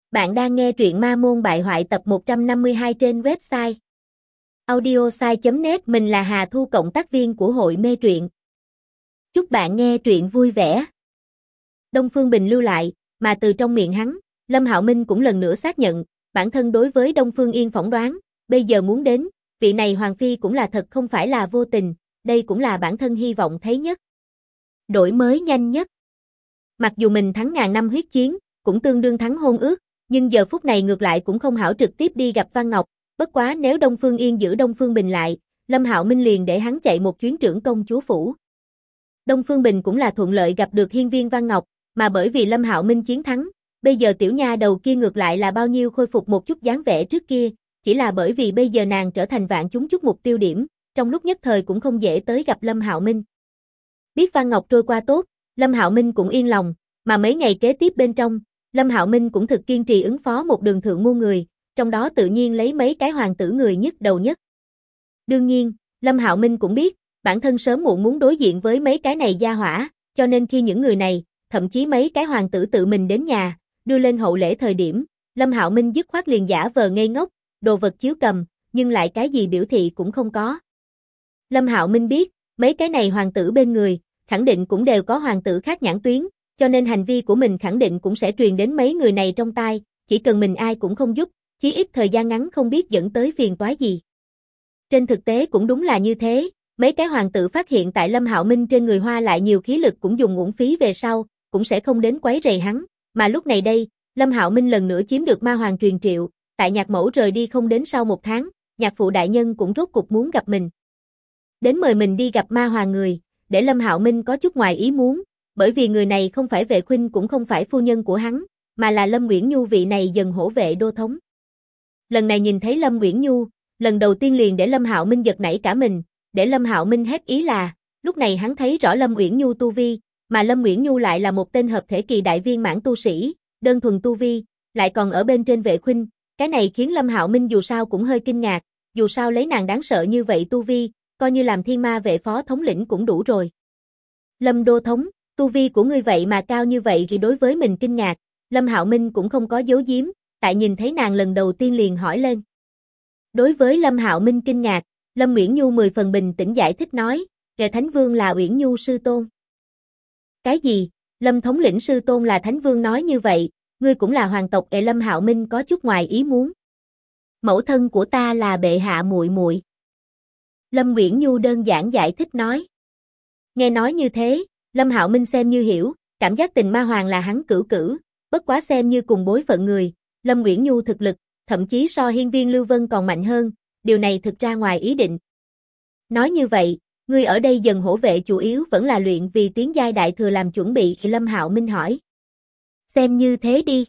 Bạn đang nghe truyện Ma Môn Bại Hoại tập 152 trên website audiosai.net. Mình là Hà Thu, cộng tác viên của hội mê truyện. Chúc bạn nghe truyện vui vẻ. Đông Phương Bình lưu lại, mà từ trong miệng hắn, Lâm Hạo Minh cũng lần nữa xác nhận, bản thân đối với Đông Phương Yên phỏng đoán, bây giờ muốn đến, vị này Hoàng Phi cũng là thật, không phải là vô tình, đây cũng là bản thân hy vọng thấy nhất. Đổi mới nhanh nhất. Mặc dù mình thắng ngàn năm huyết chiến, cũng tương đương thắng hôn ước, nhưng giờ phút này ngược lại cũng không hảo trực tiếp đi gặp Văn Ngọc, bất quá nếu Đông Phương Yên giữ Đông Phương Bình lại, Lâm Hạo Minh liền để hắn chạy một chuyến trưởng công chúa phủ. Đông Phương Bình cũng là thuận lợi gặp được hiên viên Văn Ngọc, mà bởi vì Lâm Hạo Minh chiến thắng, bây giờ tiểu nha đầu kia ngược lại là bao nhiêu khôi phục một chút dáng vẻ trước kia, chỉ là bởi vì bây giờ nàng trở thành vạn chúng chút mục tiêu điểm, trong lúc nhất thời cũng không dễ tới gặp Lâm Hạo Minh. Biết Văn Ngọc trôi qua tốt, Lâm Hạo Minh cũng yên lòng, mà mấy ngày kế tiếp bên trong, Lâm Hạo Minh cũng thực kiên trì ứng phó một đường thượng môn người, trong đó tự nhiên lấy mấy cái hoàng tử người nhức đầu nhất. Đương nhiên, Lâm Hạo Minh cũng biết, bản thân sớm muộn muốn đối diện với mấy cái này gia hỏa, cho nên khi những người này, thậm chí mấy cái hoàng tử tự mình đến nhà, đưa lên hậu lễ thời điểm, Lâm Hạo Minh dứt khoát liền giả vờ ngây ngốc, đồ vật chiếu cầm, nhưng lại cái gì biểu thị cũng không có. Lâm Hạo Minh biết, mấy cái này hoàng tử bên người, khẳng định cũng đều có hoàng tử khác nhãn tuyến, cho nên hành vi của mình khẳng định cũng sẽ truyền đến mấy người này trong tai, chỉ cần mình ai cũng không giúp, chí ít thời gian ngắn không biết dẫn tới phiền toái gì. Trên thực tế cũng đúng là như thế, mấy cái hoàng tử phát hiện tại Lâm Hạo Minh trên người hoa lại nhiều khí lực cũng dùng uổng phí về sau, cũng sẽ không đến quấy rầy hắn, mà lúc này đây, Lâm Hạo Minh lần nữa chiếm được ma hoàng truyền triệu, tại nhạc mẫu rời đi không đến sau một tháng, nhạc phụ đại nhân cũng rốt cục muốn gặp mình. Đến mời mình đi gặp ma hoàng người, để Lâm Hạo Minh có chút ngoài ý muốn, bởi vì người này không phải vệ khuynh cũng không phải phu nhân của hắn, mà là Lâm Uyển Nhu, vị này dần hổ vệ đô thống. Lần này nhìn thấy Lâm Uyển Nhu, lần đầu tiên liền để Lâm Hạo Minh giật nảy cả mình, để Lâm Hạo Minh hết ý là, lúc này hắn thấy rõ Lâm Uyển Nhu tu vi, mà Lâm Uyển Nhu lại là một tên hợp thể kỳ đại viên mãn tu sĩ, đơn thuần tu vi, lại còn ở bên trên vệ khuynh, cái này khiến Lâm Hạo Minh dù sao cũng hơi kinh ngạc, dù sao lấy nàng đáng sợ như vậy tu vi, coi như làm thiên ma vệ phó thống lĩnh cũng đủ rồi. Lâm đô thống, tu vi của ngươi vậy mà cao như vậy thì đối với mình kinh ngạc, Lâm Hạo Minh cũng không có giấu giếm, tại nhìn thấy nàng lần đầu tiên liền hỏi lên. Đối với Lâm Hạo Minh kinh ngạc, Lâm Uyển Nhu 10 phần bình tĩnh giải thích nói, kẻ Thánh Vương là Uyển Nhu sư tôn. Cái gì? Lâm thống lĩnh sư tôn là Thánh Vương nói như vậy, ngươi cũng là hoàng tộc? Lâm Hạo Minh có chút ngoài ý muốn. Mẫu thân của ta là bệ hạ muội muội. Lâm Uyển Nhu đơn giản giải thích nói. Nghe nói như thế, Lâm Hạo Minh xem như hiểu, cảm giác tình ma hoàng là hắn cửu cử, bất quá xem như cùng bối phận người, Lâm Uyển Nhu thực lực, thậm chí so hiên viên Lưu Vân còn mạnh hơn, điều này thực ra ngoài ý định. Nói như vậy, ngươi ở đây dần hổ vệ chủ yếu vẫn là luyện vì tiến giai đại thừa làm chuẩn bị? Lâm Hạo Minh hỏi. Xem như thế đi.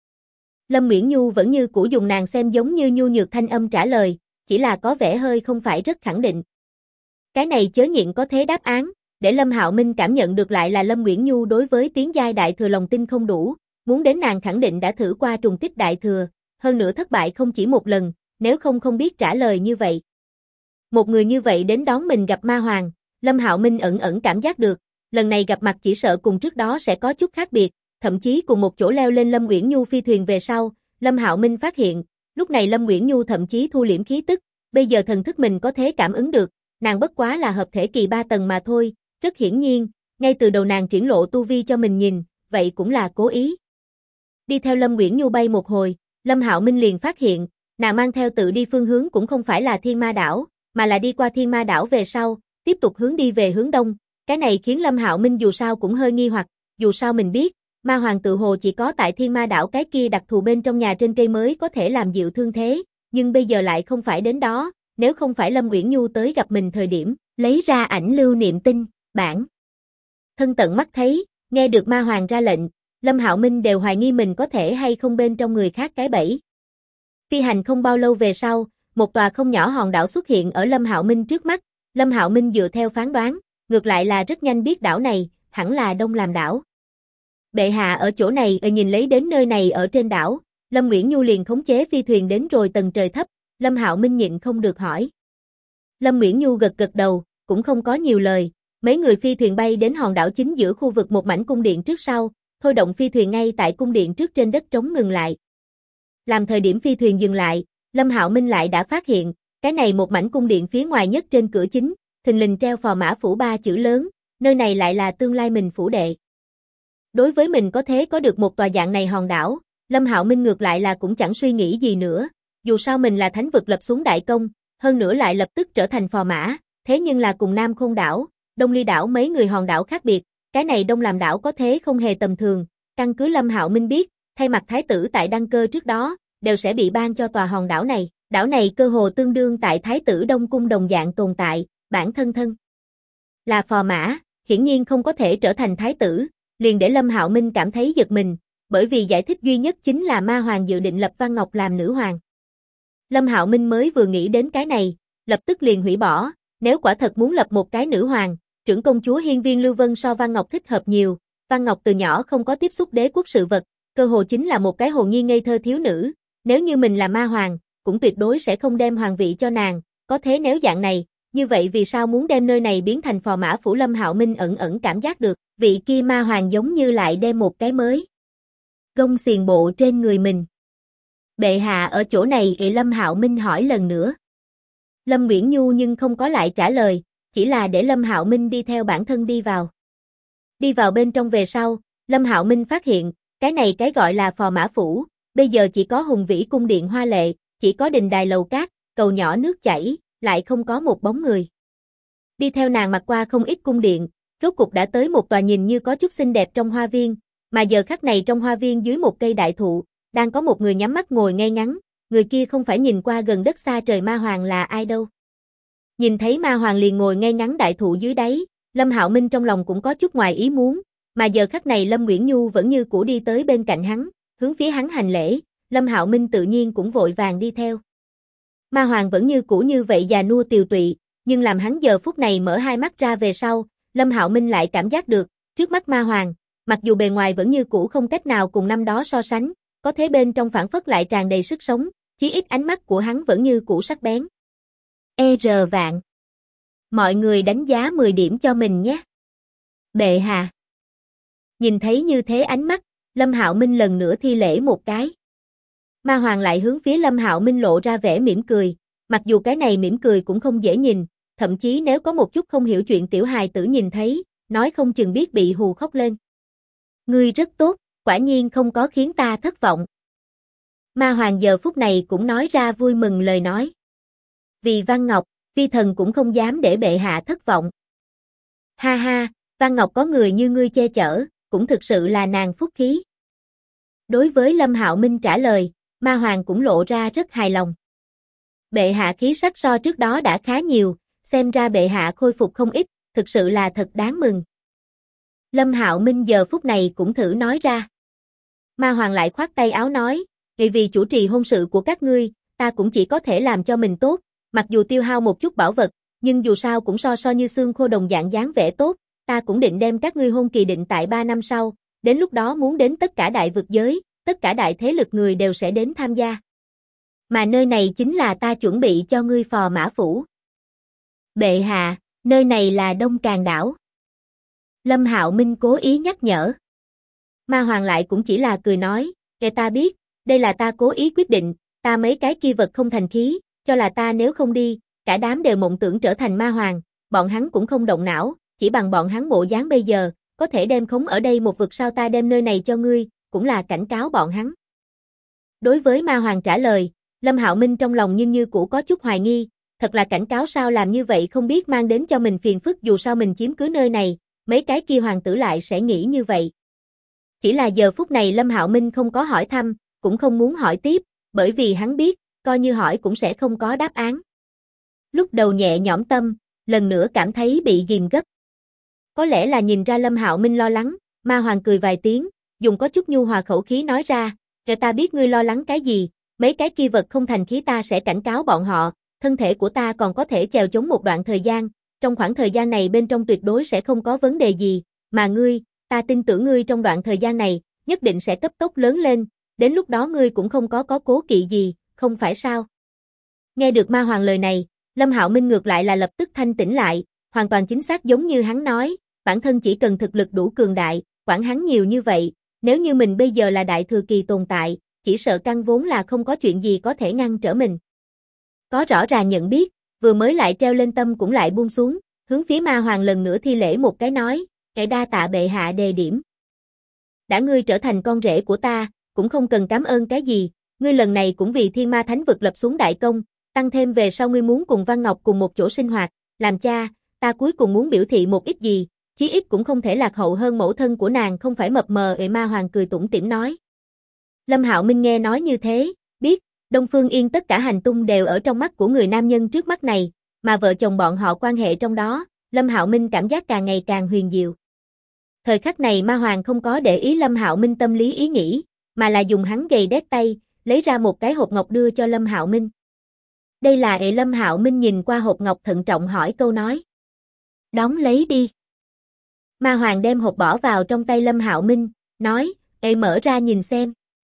Lâm Uyển Nhu vẫn như cũ dùng nàng xem giống như nhu nhược thanh âm trả lời, chỉ là có vẻ hơi không phải rất khẳng định. Cái này chớ nhịn có thế đáp án, để Lâm Hạo Minh cảm nhận được lại là Lâm Uyển Nhu đối với tiến giai đại thừa lòng tin không đủ, muốn đến nàng khẳng định đã thử qua trùng kích đại thừa, hơn nữa thất bại không chỉ một lần, nếu không biết trả lời như vậy. Một người như vậy đến đón mình gặp ma hoàng, Lâm Hạo Minh ẩn ẩn cảm giác được, lần này gặp mặt chỉ sợ cùng trước đó sẽ có chút khác biệt, thậm chí cùng một chỗ leo lên Lâm Uyển Nhu phi thuyền về sau, Lâm Hạo Minh phát hiện, lúc này Lâm Uyển Nhu thậm chí thu liễm khí tức, bây giờ thần thức mình có thể cảm ứng được, nàng bất quá là hợp thể kỳ 3 tầng mà thôi, rất hiển nhiên, ngay từ đầu nàng triển lộ tu vi cho mình nhìn, vậy cũng là cố ý. Đi theo Lâm Uyển Nhu bay một hồi, Lâm Hạo Minh liền phát hiện, nàng mang theo tự đi phương hướng cũng không phải là Thiên Ma đảo, mà là đi qua Thiên Ma đảo về sau, tiếp tục hướng đi về hướng đông, cái này khiến Lâm Hạo Minh dù sao cũng hơi nghi hoặc, dù sao mình biết, ma hoàng tự hồ chỉ có tại Thiên Ma đảo cái kia đặc thù bên trong nhà trên cây mới có thể làm dịu thương thế, nhưng bây giờ lại không phải đến đó, nếu không phải Lâm Uyển Nhu tới gặp mình thời điểm, lấy ra ảnh lưu niệm tinh, bản thân tận mắt thấy, nghe được ma hoàng ra lệnh, Lâm Hạo Minh đều hoài nghi mình có thể hay không bên trong người khác cái bẫy. Phi hành không bao lâu về sau, một tòa không nhỏ hòn đảo xuất hiện ở Lâm Hạo Minh trước mắt, Lâm Hạo Minh dựa theo phán đoán, ngược lại là rất nhanh biết đảo này, hẳn là Đông Làm đảo. Bệ hạ ở chỗ này, nhìn lấy đến nơi này ở trên đảo, Lâm Uyển Nhu liền khống chế phi thuyền đến rồi tầng trời thấp, Lâm Hạo Minh nhịn không được hỏi. Lâm Uyển Nhu gật gật đầu, cũng không có nhiều lời, mấy người phi thuyền bay đến hòn đảo chính giữa khu vực một mảnh cung điện trước sau, thôi động phi thuyền ngay tại cung điện trước trên đất trống ngừng lại. Làm thời điểm phi thuyền dừng lại, Lâm Hạo Minh lại đã phát hiện, cái này một mảnh cung điện phía ngoài nhất trên cửa chính, thình lình treo Phò Mã Phủ 3 chữ lớn, nơi này lại là tương lai mình phủ đệ. Đối với mình có thế có được một tòa dạng này hòn đảo, Lâm Hạo Minh ngược lại là cũng chẳng suy nghĩ gì nữa, dù sao mình là thánh vực lập xuống đại công, hơn nữa lại lập tức trở thành phò mã, thế nhưng là cùng Nam Khôn đảo, Đông Ly đảo mấy người hòn đảo khác biệt, cái này Đông làm đảo có thế không hề tầm thường, căn cứ Lâm Hạo Minh biết, thay mặt thái tử tại đăng cơ trước đó, đều sẽ bị ban cho tòa hòn đảo này cơ hồ tương đương tại thái tử Đông Cung đồng dạng tồn tại, bản thân là phò mã, hiển nhiên không có thể trở thành thái tử, liền để Lâm Hạo Minh cảm thấy giật mình, bởi vì giải thích duy nhất chính là Ma Hoàng dự định lập Văn Ngọc làm nữ hoàng. Lâm Hạo Minh mới vừa nghĩ đến cái này, lập tức liền hủy bỏ, nếu quả thật muốn lập một cái nữ hoàng, trưởng công chúa Hiên Viên Lưu Vân so Văn Ngọc thích hợp nhiều, Văn Ngọc từ nhỏ không có tiếp xúc đế quốc sự vật, cơ hồ chính là một cái hồn nhiên ngây thơ thiếu nữ, nếu như mình là ma hoàng, cũng tuyệt đối sẽ không đem hoàng vị cho nàng, có thế nếu dạng này, như vậy vì sao muốn đem nơi này biến thành phò mã phủ? Lâm Hạo Minh ẩn cảm giác được, vị kia ma hoàng giống như lại đem một cái mới gông xiềng bộ trên người mình. Bệ hạ ở chỗ này? Lâm Hạo Minh hỏi lần nữa. Lâm Uyển Nhu nhưng không có lại trả lời, chỉ là để Lâm Hạo Minh đi theo bản thân đi vào. Đi vào bên trong về sau, Lâm Hạo Minh phát hiện, cái này cái gọi là phò mã phủ, bây giờ chỉ có hùng vĩ cung điện hoa lệ, chỉ có đình đài lầu cát, cầu nhỏ nước chảy, lại không có một bóng người. Đi theo nàng mặt qua không ít cung điện, rốt cục đã tới một tòa nhìn như có chút xinh đẹp trong hoa viên, mà giờ khắc này trong hoa viên dưới một cây đại thụ, đang có một người nhắm mắt ngồi ngay ngắn, người kia không phải nhìn qua gần đất xa trời ma hoàng là ai đâu. Nhìn thấy ma hoàng liền ngồi ngay ngắn đại thụ dưới đáy, Lâm Hạo Minh trong lòng cũng có chút ngoài ý muốn, mà giờ khắc này Lâm Uyển Nhu vẫn như cũ đi tới bên cạnh hắn, hướng phía hắn hành lễ, Lâm Hạo Minh tự nhiên cũng vội vàng đi theo. Ma hoàng vẫn như cũ như vậy già nua tiều tụy, nhưng làm hắn giờ phút này mở hai mắt ra về sau, Lâm Hạo Minh lại cảm giác được, trước mắt ma hoàng, mặc dù bề ngoài vẫn như cũ không cách nào cùng năm đó so sánh, có thế bên trong phản phất lại tràn đầy sức sống, chí ít ánh mắt của hắn vẫn như cũ sắc bén. Vạn. Mọi người đánh giá 10 điểm cho mình nhé. Bệ hạ. Nhìn thấy như thế ánh mắt, Lâm Hạo Minh lần nữa thi lễ một cái. Ma hoàng lại hướng phía Lâm Hạo Minh lộ ra vẻ mỉm cười, mặc dù cái này mỉm cười cũng không dễ nhìn, thậm chí nếu có một chút không hiểu chuyện tiểu hài tử nhìn thấy, nói không chừng biết bị hù khóc lên. Ngươi rất tốt, quả nhiên không có khiến ta thất vọng. Ma hoàng giờ phút này cũng nói ra vui mừng lời nói. Vì Văn Ngọc, vi thần cũng không dám để bệ hạ thất vọng. Ha ha, Văn Ngọc có người như ngươi che chở, cũng thực sự là nàng phúc khí. Đối với Lâm Hạo Minh trả lời, ma hoàng cũng lộ ra rất hài lòng. Bệ hạ khí sắc so trước đó đã khá nhiều, xem ra bệ hạ khôi phục không ít, thực sự là thật đáng mừng. Lâm Hạo Minh giờ phút này cũng thử nói ra. Ma hoàng lại khoát tay áo nói, vì chủ trì hôn sự của các ngươi, ta cũng chỉ có thể làm cho mình tốt, mặc dù tiêu hao một chút bảo vật, nhưng dù sao cũng so như xương khô đồng dạng dáng vẻ tốt, ta cũng định đem các ngươi hôn kỳ định tại 3 năm sau, đến lúc đó muốn đến tất cả đại vực giới, tất cả đại thế lực người đều sẽ đến tham gia. Mà nơi này chính là ta chuẩn bị cho ngươi phò mã phủ. Bệ hạ, nơi này là Đông Càn đảo. Lâm Hạo Minh cố ý nhắc nhở. Ma hoàng lại cũng chỉ là cười nói, kể ta biết, đây là ta cố ý quyết định, ta mấy cái kia vật không thành khí, cho là ta nếu không đi, cả đám đều mộng tưởng trở thành ma hoàng, bọn hắn cũng không động não, chỉ bằng bọn hắn bộ dáng bây giờ, có thể đem khống ở đây một vực, sao ta đem nơi này cho ngươi, cũng là cảnh cáo bọn hắn. Đối với ma hoàng trả lời, Lâm Hạo Minh trong lòng nhưng như cũ có chút hoài nghi, thật là cảnh cáo sao, làm như vậy không biết mang đến cho mình phiền phức, dù sao mình chiếm cứ nơi này, mấy cái kia hoàng tử lại sẽ nghĩ như vậy. Chỉ là giờ phút này Lâm Hạo Minh không có hỏi thăm, cũng không muốn hỏi tiếp, bởi vì hắn biết, coi như hỏi cũng sẽ không có đáp án. Lúc đầu nhẹ nhõm tâm, lần nữa cảm thấy bị ghìm gấp. Có lẽ là nhìn ra Lâm Hạo Minh lo lắng, ma hoàng cười vài tiếng, dùng có chút nhu hòa khẩu khí nói ra, "Kể ta biết ngươi lo lắng cái gì, mấy cái kia vật không thành khí ta sẽ cảnh cáo bọn họ, thân thể của ta còn có thể chèo chống một đoạn thời gian, trong khoảng thời gian này bên trong tuyệt đối sẽ không có vấn đề gì, mà ngươi, ta tin tưởng ngươi trong đoạn thời gian này, nhất định sẽ cấp tốc lớn lên, đến lúc đó ngươi cũng không có cố kỵ gì, không phải sao?" Nghe được ma hoàng lời này, Lâm Hạo Minh ngược lại là lập tức thanh tỉnh lại, hoàn toàn chính xác giống như hắn nói, bản thân chỉ cần thực lực đủ cường đại, quản hắn nhiều như vậy, nếu như mình bây giờ là đại thừa kỳ tồn tại, chỉ sợ căn vốn là không có chuyện gì có thể ngăn trở mình. Có rõ ràng nhận biết, vừa mới lại treo lên tâm cũng lại buông xuống, hướng phía Ma Hoàng lần nữa thi lễ một cái nói, "Kẻ đa tạ bệ hạ đề điểm. Đã ngươi trở thành con rể của ta, cũng không cần cảm ơn cái gì, ngươi lần này cũng vì Thiên Ma Thánh vực lập xuống đại công, tăng thêm về sau ngươi muốn cùng Văn Ngọc cùng một chỗ sinh hoạt, làm cha, ta cuối cùng muốn biểu thị một ít gì, chí ít cũng không thể lạc hậu hơn mẫu thân của nàng không phải mập mờ." Ma Hoàng cười tủm tỉm nói. Lâm Hạo Minh nghe nói như thế, biết, Đông Phương Yên tất cả hành tung đều ở trong mắt của người nam nhân trước mắt này, mà vợ chồng bọn họ quan hệ trong đó, Lâm Hạo Minh cảm giác càng ngày càng huyền diệu. Thời khắc này Ma Hoàng không có để ý Lâm Hạo Minh tâm lý ý nghĩ, mà là dùng hắn gầy đét tay, lấy ra một cái hộp ngọc đưa cho Lâm Hạo Minh. Đây là Lâm Hạo Minh nhìn qua hộp ngọc thận trọng hỏi câu nói. Đóng lấy đi. Ma Hoàng đem hộp bỏ vào trong tay Lâm Hạo Minh, nói, mở ra nhìn xem.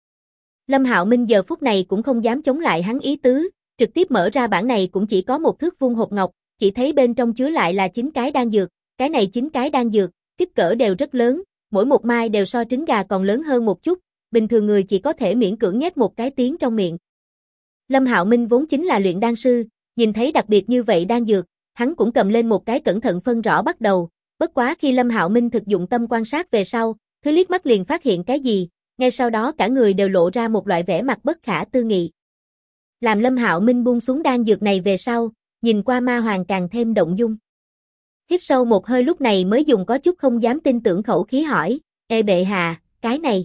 Lâm Hạo Minh giờ phút này cũng không dám chống lại hắn ý tứ, trực tiếp mở ra bản này cũng chỉ có một thước vuông hộp ngọc, chỉ thấy bên trong chứa lại là 9 cái đan dược, cái này 9 cái đan dược, kích cỡ đều rất lớn, mỗi một mai đều so trứng gà còn lớn hơn một chút, bình thường người chỉ có thể miễn cưỡng nhét một cái tiến trong miệng. Lâm Hạo Minh vốn chính là luyện đan sư, nhìn thấy đặc biệt như vậy đan dược, hắn cũng cầm lên một cái cẩn thận phân rõ bắt đầu, bất quá khi Lâm Hạo Minh thực dụng tâm quan sát về sau, thứ liếc mắt liền phát hiện cái gì, ngay sau đó cả người đều lộ ra một loại vẻ mặt bất khả tư nghị. Làm Lâm Hạo Minh buông xuống đan dược này về sau, nhìn qua Ma Hoàng càng thêm động dung. Hít sâu một hơi lúc này mới dùng có chút không dám tin tưởng khẩu khí hỏi, bệ hạ, cái này.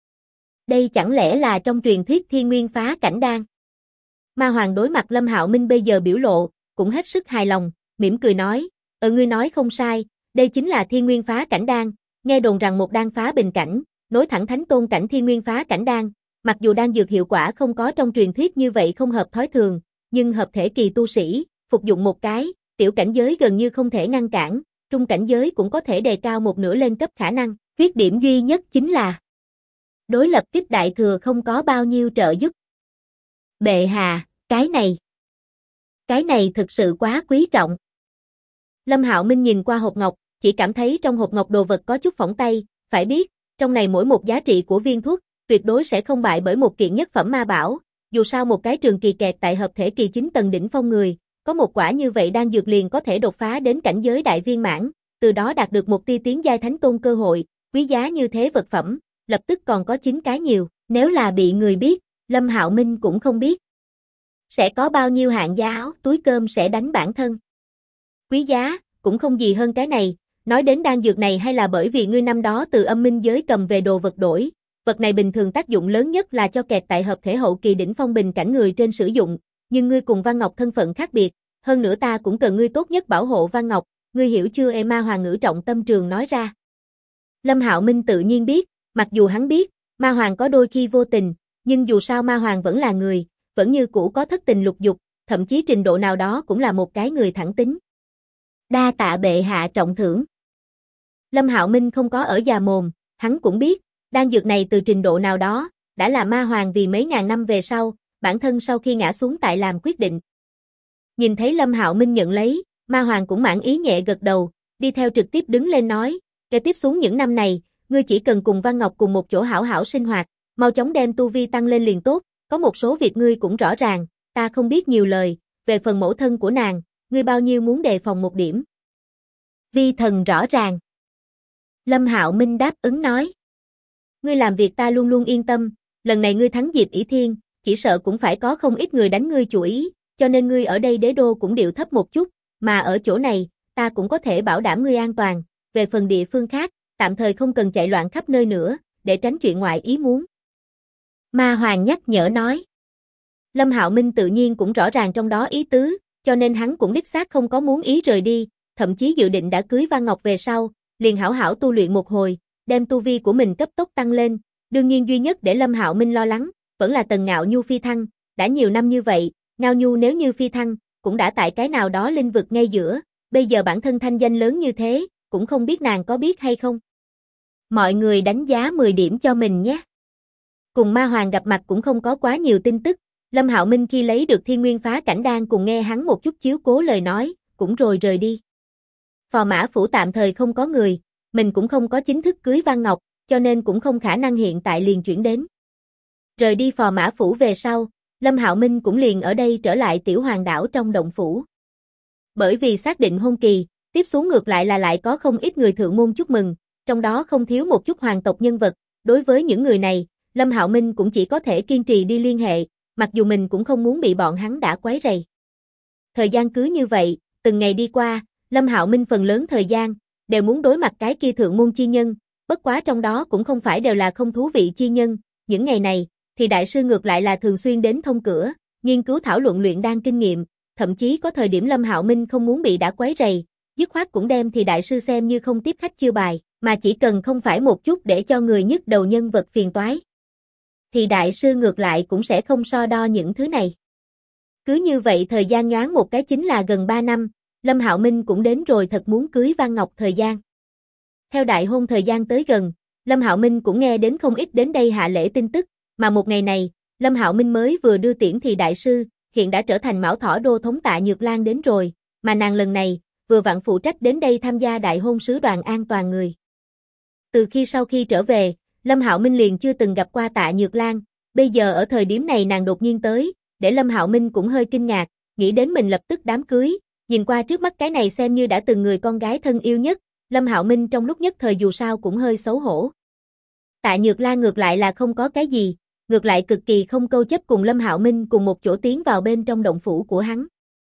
Đây chẳng lẽ là trong truyền thuyết Thiên Nguyên Phá Cảnh Đan? Ma Hoàng đối mặt Lâm Hạo Minh bây giờ biểu lộ, cũng hết sức hài lòng, mỉm cười nói, ngươi nói không sai, đây chính là Thiên Nguyên Phá Cảnh Đan, nghe đồn rằng một đan phá bình cảnh, nối thẳng thánh tôn cảnh Thiên Nguyên Phá Cảnh Đan, mặc dù đan dược hiệu quả không có trong truyền thuyết như vậy không hợp thói thường, nhưng hợp thể kỳ tu sĩ, phục dụng một cái, tiểu cảnh giới gần như không thể ngăn cản, trung cảnh giới cũng có thể đề cao một nửa lên cấp khả năng, khuyết điểm duy nhất chính là đối lập tiếp đại thừa không có bao nhiêu trợ giúp. Bệ hạ, cái này thực sự quá quý trọng. Lâm Hạo Minh nhìn qua hộp ngọc, chỉ cảm thấy trong hộp ngọc đồ vật có chút phỏng tay, phải biết, trong này mỗi một giá trị của viên thuốc, tuyệt đối sẽ không bại bởi một kiện nhất phẩm ma bảo, dù sao một cái trường kỳ kẹt tại hợp thể kỳ 9 tầng đỉnh phong người, có một quả như vậy đan dược liền có thể đột phá đến cảnh giới đại viên mãn, từ đó đạt được một tia tiến giai thánh tôn cơ hội, quý giá như thế vật phẩm, lập tức còn có 9 cái nhiều, nếu là bị người biết, Lâm Hạo Minh cũng không biết. Sẽ có bao nhiêu hạng giá áo, túi cơm sẽ đánh bản thân. Quý giá, cũng không gì hơn cái này, nói đến đan dược này hay là bởi vì ngươi năm đó từ âm minh giới cầm về đồ vật đổi, vật này bình thường tác dụng lớn nhất là cho kẹt tại hợp thể hậu kỳ đỉnh phong bình cảnh người trên sử dụng, nhưng ngươi cùng Văn Ngọc thân phận khác biệt, hơn nữa ta cũng cần ngươi tốt nhất bảo hộ Văn Ngọc, ngươi hiểu chưa? Ma Hoàng ngữ trọng tâm trường nói ra. Lâm Hạo Minh tự nhiên biết, mặc dù hắn biết, Ma Hoàng có đôi khi vô tình, nhưng dù sao Ma Hoàng vẫn là người, vẫn như cũ có thất tình lục dục, thậm chí trình độ nào đó cũng là một cái người thẳng tính. Đa tạ bệ hạ trọng thưởng. Lâm Hạo Minh không có ở già mồm, hắn cũng biết, đan dược này từ trình độ nào đó, đã là Ma Hoàng vì mấy ngàn năm về sau, bản thân sau khi ngã xuống tại làm quyết định. Nhìn thấy Lâm Hạo Minh nhận lấy, Ma Hoàng cũng mãn ý nhẹ gật đầu, đi theo trực tiếp đứng lên nói, kế tiếp xuống những năm này, ngươi chỉ cần cùng Văn Ngọc cùng một chỗ hảo hảo sinh hoạt, mau chóng đem tu vi tăng lên liền tốt, có một số việc ngươi cũng rõ ràng, ta không biết nhiều lời, về phần mẫu thân của nàng, ngươi bao nhiêu muốn đề phòng một điểm. Vi thần rõ ràng. Lâm Hạo Minh đáp ứng nói. Ngươi làm việc ta luôn luôn yên tâm, lần này ngươi thắng Diệp ỷ Thiên, chỉ sợ cũng phải có không ít người đánh ngươi chủ ý, cho nên ngươi ở đây đế đô cũng điệu thấp một chút, mà ở chỗ này, ta cũng có thể bảo đảm ngươi an toàn, về phần địa phương khác, tạm thời không cần chạy loạn khắp nơi nữa, để tránh chuyện ngoại ý muốn. Ma Hoàng nhắc nhở nói. Lâm Hạo Minh tự nhiên cũng rõ ràng trong đó ý tứ, cho nên hắn cũng đích xác không có muốn ý rời đi, thậm chí dự định đã cưới Văn Ngọc về sau, liền hảo hảo tu luyện một hồi, đem tu vi của mình cấp tốc tăng lên, đương nhiên duy nhất để Lâm Hạo Minh lo lắng, vẫn là Tần Ngạo Nhu phi thăng, đã nhiều năm như vậy, Ngao Nhu nếu như phi thăng, cũng đã tại cái nào đó linh vực ngay giữa, bây giờ bản thân thanh danh lớn như thế, cũng không biết nàng có biết hay không. Mọi người đánh giá 10 điểm cho mình nhé. Cùng Ma Hoàng gặp mặt cũng không có quá nhiều tin tức, Lâm Hạo Minh khi lấy được Thiên Nguyên Phá Cảnh Đan cùng nghe hắn một chút chiếu cố lời nói, cũng rồi rời đi. Phò mã phủ tạm thời không có người, mình cũng không có chính thức cưới Văn Ngọc, cho nên cũng không khả năng hiện tại liền chuyển đến. Rời đi Phò Mã Phủ về sau, Lâm Hạo Minh cũng liền ở đây trở lại Tiểu Hoàng đảo trong động phủ. Bởi vì xác định hôn kỳ, tiếp xuống ngược lại là lại có không ít người thượng môn chúc mừng, trong đó không thiếu một chút hoàng tộc nhân vật, đối với những người này, Lâm Hạo Minh cũng chỉ có thể kiên trì đi liên hệ, mặc dù mình cũng không muốn bị bọn hắn đã quấy rầy. Thời gian cứ như vậy, từng ngày đi qua, Lâm Hạo Minh phần lớn thời gian đều muốn đối mặt cái kia thượng môn chi nhân, bất quá trong đó cũng không phải đều là không thú vị chi nhân, những ngày này thì đại sư ngược lại là thường xuyên đến thông cửa, nghiên cứu thảo luận luyện đan kinh nghiệm, thậm chí có thời điểm Lâm Hạo Minh không muốn bị đã quấy rầy, dứt khoát cũng đem thì đại sư xem như không tiếp khách chiêu bài, mà chỉ cần không phải một chút để cho người nhức đầu nhân vật phiền toái. Thì đại sư ngược lại cũng sẽ không so đo những thứ này. Cứ như vậy thời gian nhoáng một cái chính là gần 3 năm, Lâm Hạo Minh cũng đến rồi thật muốn cưới Văn Ngọc thời gian. Theo đại hôn thời gian tới gần, Lâm Hạo Minh cũng nghe đến không ít đến đây hạ lễ tin tức, mà một ngày này, Lâm Hạo Minh mới vừa đưa tiễn thì đại sư, hiện đã trở thành Mão Thỏ đô thống Tạ Nhược Lan đến rồi, mà nàng lần này, vừa vặn phụ trách đến đây tham gia đại hôn sứ đoàn an toàn người. Từ khi sau khi trở về, Lâm Hạo Minh liền chưa từng gặp qua Tạ Nhược Lan, bây giờ ở thời điểm này nàng đột nhiên tới, để Lâm Hạo Minh cũng hơi kinh ngạc, nghĩ đến mình lập tức đám cưới, nhìn qua trước mắt cái này xem như đã từng người con gái thân yêu nhất, Lâm Hạo Minh trong lúc nhất thời dù sao cũng hơi xấu hổ. Tạ Nhược Lan ngược lại là không có cái gì, ngược lại cực kỳ không câu chấp cùng Lâm Hạo Minh cùng một chỗ tiến vào bên trong động phủ của hắn.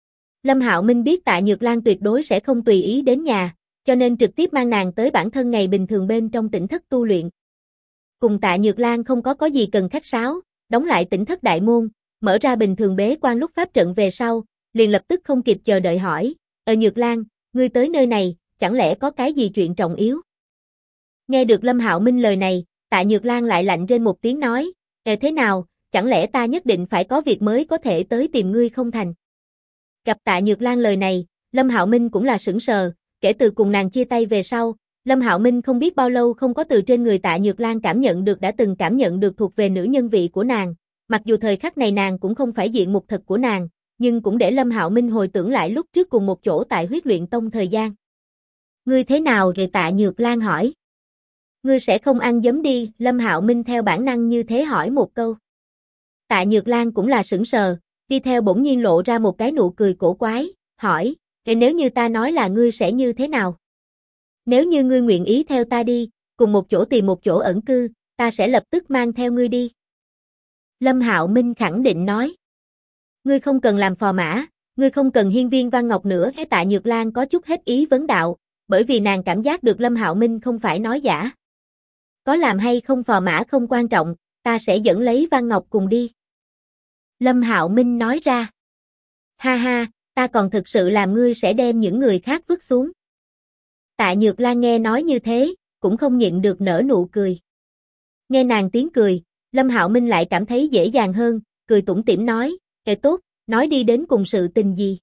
Lâm Hạo Minh biết Tạ Nhược Lan tuyệt đối sẽ không tùy ý đến nhà, cho nên trực tiếp mang nàng tới bản thân ngày bình thường bên trong tỉnh thất tu luyện. Cùng Tạ Nhược Lan không có gì cần khách sáo, đóng lại tỉnh thất đại môn, mở ra bình thường bế quan lúc pháp trận về sau, liền lập tức không kịp chờ đợi hỏi, Nhược Lan, ngươi tới nơi này, chẳng lẽ có cái gì chuyện trọng yếu? Nghe được Lâm Hạo Minh lời này, Tạ Nhược Lan lại lạnh rên một tiếng nói, thế nào, chẳng lẽ ta nhất định phải có việc mới có thể tới tìm ngươi không thành? Gặp Tạ Nhược Lan lời này, Lâm Hạo Minh cũng là sững sờ, kể từ cùng nàng chia tay về sau, Lâm Hạo Minh không biết bao lâu không có từ trên người Tạ Nhược Lan cảm nhận được đã từng cảm nhận được thuộc về nữ nhân vị của nàng, mặc dù thời khắc này nàng cũng không phải diện mục thật của nàng, nhưng cũng để Lâm Hạo Minh hồi tưởng lại lúc trước cùng một chỗ tại Huyết Luyện Tông thời gian. Ngươi thế nào rồi? Tạ Nhược Lan hỏi. Ngươi sẽ không ăn giấm đi, Lâm Hạo Minh theo bản năng như thế hỏi một câu. Tạ Nhược Lan cũng là sững sờ, đi theo bỗng nhiên lộ ra một cái nụ cười cổ quái, hỏi, nếu như ta nói là ngươi sẽ như thế nào? Nếu như ngươi nguyện ý theo ta đi, cùng một chỗ tìm một chỗ ẩn cư, ta sẽ lập tức mang theo ngươi đi. Lâm Hạo Minh khẳng định nói. Ngươi không cần làm phò mã, ngươi không cần hiên viên Văn Ngọc nữa. Tạ Nhược Lan có chút hết ý vấn đạo, bởi vì nàng cảm giác được Lâm Hạo Minh không phải nói giả. Có làm hay không phò mã không quan trọng, ta sẽ dẫn lấy Văn Ngọc cùng đi. Lâm Hạo Minh nói ra. Ha ha, ta còn thực sự làm ngươi sẽ đem những người khác vứt xuống. Tạ Nhược Lan nghe nói như thế, cũng không nhịn được nở nụ cười. Nghe nàng tiếng cười, Lâm Hạo Minh lại cảm thấy dễ dàng hơn, cười tủm tỉm nói, tốt, nói đi đến cùng sự tình gì.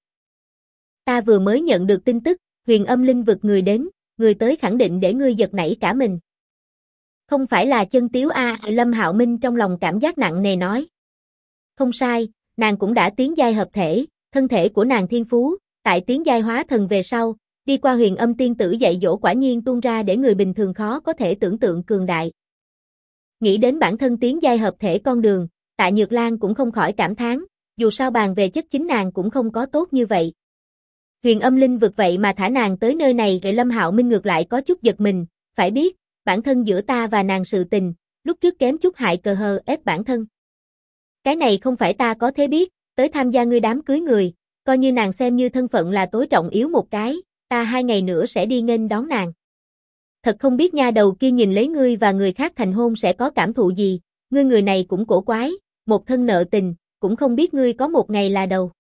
Ta vừa mới nhận được tin tức, Huyền Âm Linh vực người đến, người tới khẳng định để ngươi giật nảy cả mình. Không phải là Chân Tiếu a? Lâm Hạo Minh trong lòng cảm giác nặng nề nói. Không sai, nàng cũng đã tiến giai hợp thể, thân thể của nàng thiên phú, tại tiến giai hóa thần về sau, đi qua Huyền Âm tiên tử dạy dỗ quả nhiên tuôn ra để người bình thường khó có thể tưởng tượng cường đại. Nghĩ đến bản thân tiến giai hợp thể con đường, Tạ Nhược Lan cũng không khỏi cảm thán, dù sao bàn về chất chính nàng cũng không có tốt như vậy. Huyền Âm Linh vực vậy mà thả nàng tới nơi này, để Lâm Hạo Minh ngược lại có chút giật mình, phải biết, bản thân giữa ta và nàng sự tình, lúc trước kém chút hại cờ hờ ép bản thân. Cái này không phải ta có thế biết, tới tham gia ngươi đám cưới người, coi như nàng xem như thân phận là tối trọng yếu một cái, ta 2 ngày nữa sẽ đi nghênh đón nàng. Thật không biết nha đầu kia nhìn lấy ngươi và người khác thành hôn sẽ có cảm thụ gì, ngươi người này cũng cổ quái, một thân nợ tình, cũng không biết ngươi có một ngày là đầu.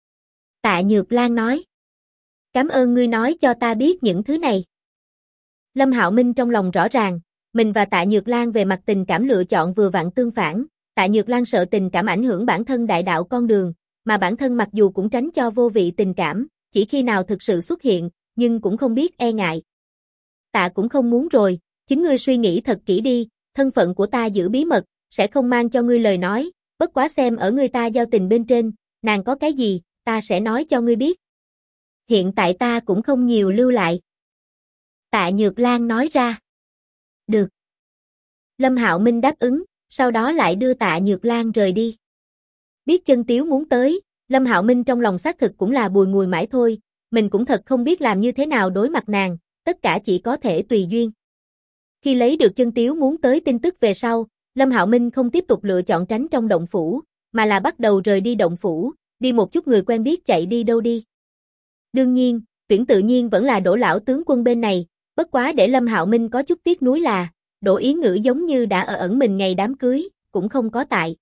Tạ Nhược Lan nói. Cảm ơn ngươi nói cho ta biết những thứ này. Lâm Hạo Minh trong lòng rõ ràng, mình và Tạ Nhược Lan về mặt tình cảm lựa chọn vừa vặn tương phản, Tạ Nhược Lan sợ tình cảm ảnh hưởng bản thân đại đạo con đường, mà bản thân mặc dù cũng tránh cho vô vị tình cảm, chỉ khi nào thực sự xuất hiện, nhưng cũng không biết e ngại. Ta cũng không muốn rồi, chính ngươi suy nghĩ thật kỹ đi, thân phận của ta giữ bí mật, sẽ không mang cho ngươi lời nói, bất quá xem ở ngươi ta giao tình bên trên, nàng có cái gì, ta sẽ nói cho ngươi biết. Hiện tại ta cũng không nhiều lưu lại. Tạ Nhược Lan nói ra. Được. Lâm Hạo Minh đáp ứng, sau đó lại đưa Tạ Nhược Lan rời đi. Biết Chân Tiếu muốn tới, Lâm Hạo Minh trong lòng xác thực cũng là bùi ngùi mãi thôi, mình cũng thật không biết làm như thế nào đối mặt nàng, tất cả chỉ có thể tùy duyên. Khi lấy được Chân Tiếu muốn tới tin tức về sau, Lâm Hạo Minh không tiếp tục lựa chọn tránh trong động phủ, mà là bắt đầu rời đi động phủ, đi một chút người quen biết chạy đi đâu đi. Đương nhiên, tuyển tự nhiên vẫn là Đỗ lão tướng quân bên này, bất quá để Lâm Hạo Minh có chút tiếc nuối là, Đỗ Ý Ngữ giống như đã ở ẩn mình ngày đám cưới, cũng không có tại.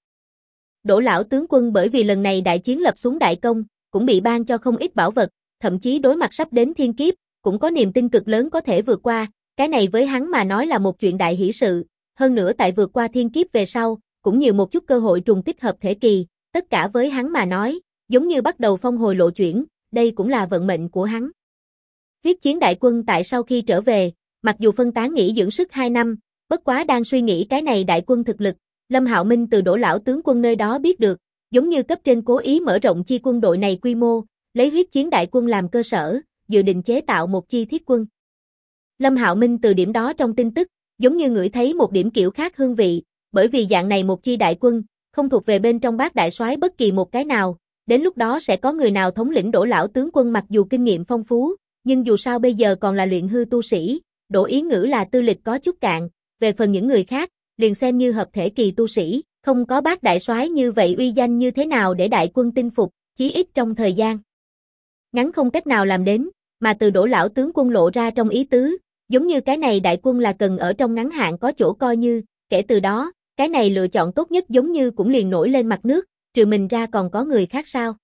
Đỗ lão tướng quân bởi vì lần này đại chiến lập xuống đại công, cũng bị ban cho không ít bảo vật, thậm chí đối mặt sắp đến thiên kiếp, cũng có niềm tin cực lớn có thể vượt qua, cái này với hắn mà nói là một chuyện đại hỷ sự, hơn nữa tại vượt qua thiên kiếp về sau, cũng nhiều một chút cơ hội trùng kích hợp thể kỳ, tất cả với hắn mà nói, giống như bắt đầu phong hồi lộ chuyển, đây cũng là vận mệnh của hắn. Huyết chiến đại quân tại sau khi trở về, mặc dù phân tán nghỉ dưỡng sức 2 năm, bất quá đang suy nghĩ cái này đại quân thực lực, Lâm Hạo Minh từ Đỗ lão tướng quân nơi đó biết được, giống như cấp trên cố ý mở rộng chi quân đội này quy mô, lấy huyết chiến đại quân làm cơ sở, dự định chế tạo một chi thiết quân. Lâm Hạo Minh từ điểm đó trong tin tức, giống như ngửi thấy một điểm kiểu khác hương vị, bởi vì dạng này một chi đại quân, không thuộc về bên trong bát đại soái bất kỳ một cái nào, đến lúc đó sẽ có người nào thống lĩnh Đỗ lão tướng quân mặc dù kinh nghiệm phong phú, nhưng dù sao bây giờ còn là luyện hư tu sĩ, Đỗ Ý Ngữ là tư lịch có chút cạn, về phần những người khác, liền xem như hợp thể kỳ tu sĩ, không có bát đại soái như vậy uy danh như thế nào để đại quân tin phục, chí ít trong thời gian ngắn không cách nào làm đến, mà từ Đỗ lão tướng quân lộ ra trong ý tứ, giống như cái này đại quân là cần ở trong ngắn hạn có chỗ coi như, kể từ đó, cái này lựa chọn tốt nhất giống như cũng liền nổi lên mặt nước, trừ mình ra còn có người khác sao?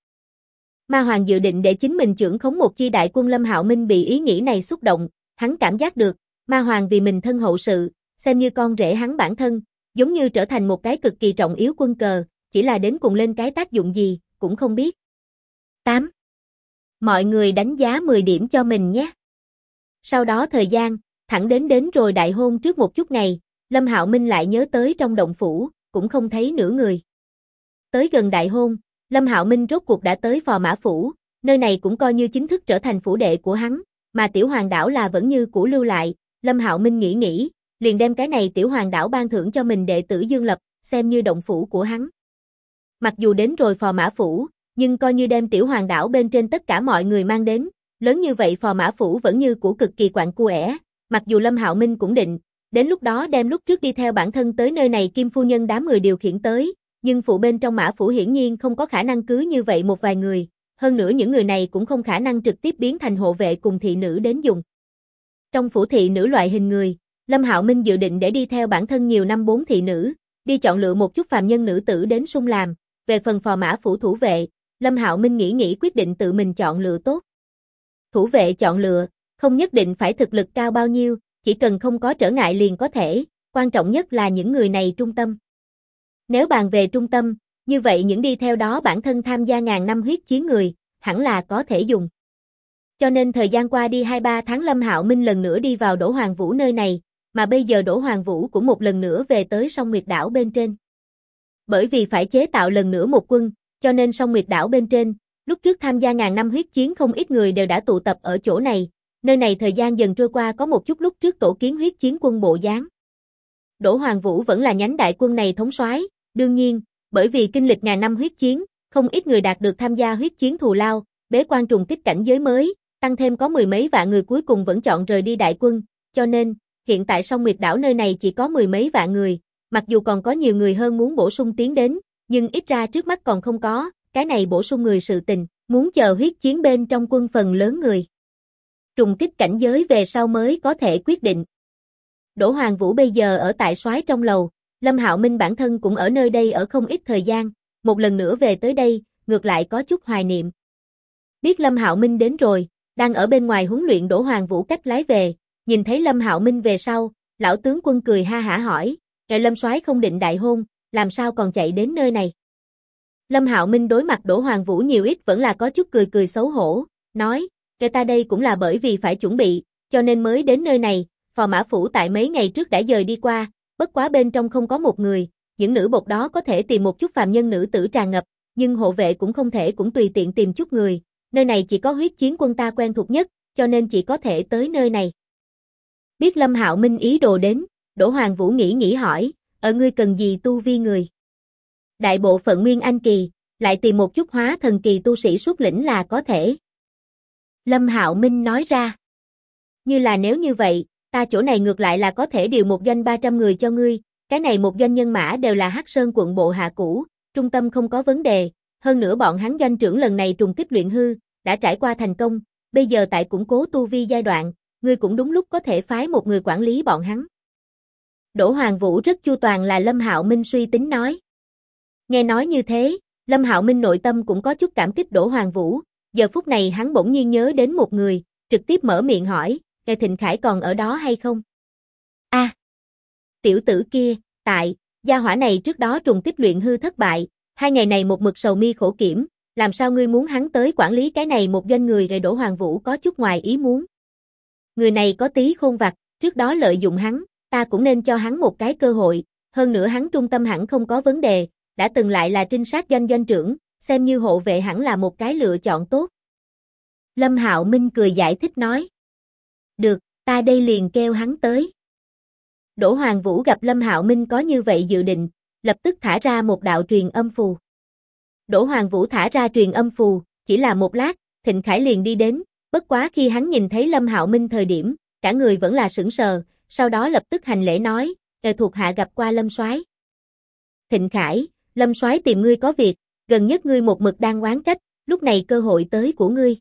Ma Hoàng dự định để chính mình trưởng khống một chi đại quân. Lâm Hạo Minh bị ý nghĩ này xúc động, hắn cảm giác được, Ma Hoàng vì mình thân hậu sự, xem như con rể hắn bản thân, giống như trở thành một cái cực kỳ trọng yếu quân cờ, chỉ là đến cùng lên cái tác dụng gì, cũng không biết. 8. Mọi người đánh giá 10 điểm cho mình nhé. Sau đó thời gian, thẳng đến rồi đại hôn trước một chút ngày, Lâm Hạo Minh lại nhớ tới trong động phủ, cũng không thấy nửa người. Tới gần đại hôn, Lâm Hạo Minh rốt cuộc đã tới Phò Mã Phủ, nơi này cũng coi như chính thức trở thành phủ đệ của hắn, mà Tiểu Hoàng đảo là vẫn như cũ lưu lại, Lâm Hạo Minh nghĩ, liền đem cái này Tiểu Hoàng đảo ban thưởng cho mình đệ tử Dương Lập, xem như động phủ của hắn. Mặc dù đến rồi Phò Mã Phủ, nhưng coi như đem Tiểu Hoàng đảo bên trên tất cả mọi người mang đến, lớn như vậy Phò Mã Phủ vẫn như cũ cực kỳ quạnh quẽ, mặc dù Lâm Hạo Minh cũng định, đến lúc đó đem lúc trước đi theo bản thân tới nơi này Kim phu nhân đám người điều khiển tới, nhưng phụ bên trong Mã Phủ hiển nhiên không có khả năng cứ như vậy một vài người, hơn nữa những người này cũng không khả năng trực tiếp biến thành hộ vệ cùng thị nữ đến dùng. Trong phủ thị nữ loại hình người, Lâm Hạo Minh dự định để đi theo bản thân nhiều năm 4 thị nữ, đi chọn lựa một chút phàm nhân nữ tử đến sung làm, về phần Phò Mã Phủ thủ vệ, Lâm Hạo Minh nghĩ quyết định tự mình chọn lựa tốt. Thủ vệ chọn lựa, không nhất định phải thực lực cao bao nhiêu, chỉ cần không có trở ngại liền có thể, quan trọng nhất là những người này trung tâm. Nếu bàn về trung tâm, như vậy những đi theo đó bản thân tham gia ngàn năm huyết chiến người, hẳn là có thể dùng. Cho nên thời gian qua đi 2-3 tháng Lâm Hạo Minh lần nữa đi vào Đỗ Hoàng Vũ nơi này, mà bây giờ Đỗ Hoàng Vũ cũng một lần nữa về tới Song Nguyệt đảo bên trên. Bởi vì phải chế tạo lần nữa một quân, cho nên Song Nguyệt đảo bên trên, lúc trước tham gia ngàn năm huyết chiến không ít người đều đã tụ tập ở chỗ này, nơi này thời gian dần trôi qua có một chút lúc trước tổ kiến huyết chiến quân bộ dáng. Đỗ Hoàng Vũ vẫn là nhánh đại quân này thống soái, đương nhiên, bởi vì kinh lịch ngàn năm huyết chiến, không ít người đạt được tham gia huyết chiến thù lao, bế quan trùng kích cảnh giới mới, tăng thêm có 10 mấy vạn người cuối cùng vẫn chọn rời đi đại quân, cho nên, hiện tại Song Nguyệt đảo nơi này chỉ có 10 mấy vạn người, mặc dù còn có nhiều người hơn muốn bổ sung tiến đến, nhưng ít ra trước mắt còn không có, cái này bổ sung người sự tình, muốn chờ huyết chiến bên trong quân phần lớn người. Trùng kích cảnh giới về sau mới có thể quyết định. Đỗ Hoàng Vũ bây giờ ở tại soái trong lầu, Lâm Hạo Minh bản thân cũng ở nơi đây ở không ít thời gian, một lần nữa về tới đây, ngược lại có chút hoài niệm. Biết Lâm Hạo Minh đến rồi, đang ở bên ngoài huấn luyện Đỗ Hoàng Vũ cách lái về, nhìn thấy Lâm Hạo Minh về sau, lão tướng quân cười ha hả hỏi, Lâm soái không định đại hôn, làm sao còn chạy đến nơi này? Lâm Hạo Minh đối mặt Đỗ Hoàng Vũ nhiều ít vẫn là có chút cười xấu hổ, nói, ta đây cũng là bởi vì phải chuẩn bị, cho nên mới đến nơi này, Phò Mã Phủ tại mấy ngày trước đã dời đi qua, bất quá bên trong không có một người, những nữ bột đó có thể tìm một chút phàm nhân nữ tử tràn ngập, nhưng hộ vệ cũng không thể cũng tùy tiện tìm chút người, nơi này chỉ có huyết chiến quân ta quen thuộc nhất, cho nên chỉ có thể tới nơi này. Biết Lâm Hạo Minh ý đồ đến, Đỗ Hoàng Vũ nghĩ hỏi, ở ngươi cần gì tu vi người? Đại bộ phận Nguyên Anh kỳ, lại tìm một chút hóa thần kỳ tu sĩ xuất lĩnh là có thể. Lâm Hạo Minh nói ra. Như là nếu như vậy, ta chỗ này ngược lại là có thể điều một doanh 300 người cho ngươi, cái này một doanh nhân mã đều là Hắc Sơn quận bộ hạ cũ, trung tâm không có vấn đề, hơn nữa bọn hắn doanh trưởng lần này trùng kích luyện hư, đã trải qua thành công, bây giờ tại củng cố tu vi giai đoạn, ngươi cũng đúng lúc có thể phái một người quản lý bọn hắn. Đỗ Hoàng Vũ rất chu toàn là Lâm Hạo Minh suy tính nói. Nghe nói như thế, Lâm Hạo Minh nội tâm cũng có chút cảm kích Đỗ Hoàng Vũ, giờ phút này hắn bỗng nhiên nhớ đến một người, trực tiếp mở miệng hỏi, Nghe Thịnh Khải còn ở đó hay không? Tiểu tử kia, gia hỏa này trước đó trùng kích luyện hư thất bại, 2 ngày này một mực sầu mi khổ kiểm, làm sao ngươi muốn hắn tới quản lý cái này một doanh người? Rồi Đỗ Hoàng Vũ có chút ngoài ý muốn. Người này có tí khôn vặt, trước đó lợi dụng hắn, ta cũng nên cho hắn một cái cơ hội, hơn nữa hắn trung tâm hẳn không có vấn đề, đã từng lại là trinh sát doanh doanh trưởng, xem như hộ vệ hẳn là một cái lựa chọn tốt. Lâm Hạo Minh cười giải thích nói. Được, ta đây liền kêu hắn tới. Đỗ Hoàng Vũ gặp Lâm Hạo Minh có như vậy dự định, lập tức thả ra một đạo truyền âm phù. Đỗ Hoàng Vũ thả ra truyền âm phù, chỉ là một lát, Thịnh Khải liền đi đến, bất quá khi hắn nhìn thấy Lâm Hạo Minh thời điểm, cả người vẫn là sững sờ, sau đó lập tức hành lễ nói, thuộc hạ gặp qua Lâm soái. Thịnh Khải, Lâm soái tìm ngươi có việc, gần nhất ngươi một mực đang oán trách, lúc này cơ hội tới của ngươi.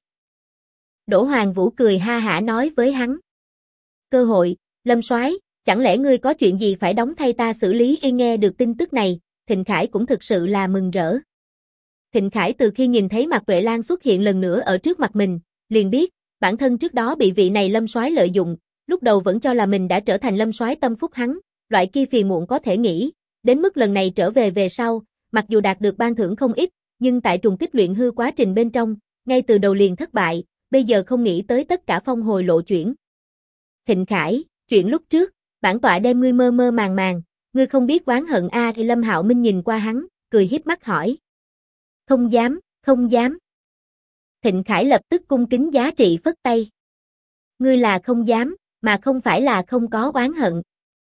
Đỗ Hoàng Vũ cười ha hả nói với hắn. Cơ hội, Lâm soái, chẳng lẽ ngươi có chuyện gì phải đóng thay ta xử lý? Nghe được tin tức này, Thịnh Khải cũng thực sự là mừng rỡ. Thịnh Khải từ khi nhìn thấy Mạc Tuệ Lan xuất hiện lần nữa ở trước mặt mình, liền biết, bản thân trước đó bị vị này Lâm soái lợi dụng, lúc đầu vẫn cho là mình đã trở thành Lâm soái tâm phúc hắn, loại kia phiền muộn có thể nghĩ, đến mức lần này trở về về sau, mặc dù đạt được ban thưởng không ít, nhưng tại trùng kích luyện hư quá trình bên trong, ngay từ đầu liền thất bại, bây giờ không nghĩ tới tất cả phong hồi lộ chuyển. Thịnh Khải, chuyện lúc trước, bản tọa đem ngươi mơ mơ màng màng, ngươi không biết oán hận a? Thì Lâm Hạo Minh nhìn qua hắn, cười hiếp mắt hỏi. Không dám, không dám. Thịnh Khải lập tức cung kính giá trị phất tay. Ngươi là không dám, mà không phải là không có oán hận.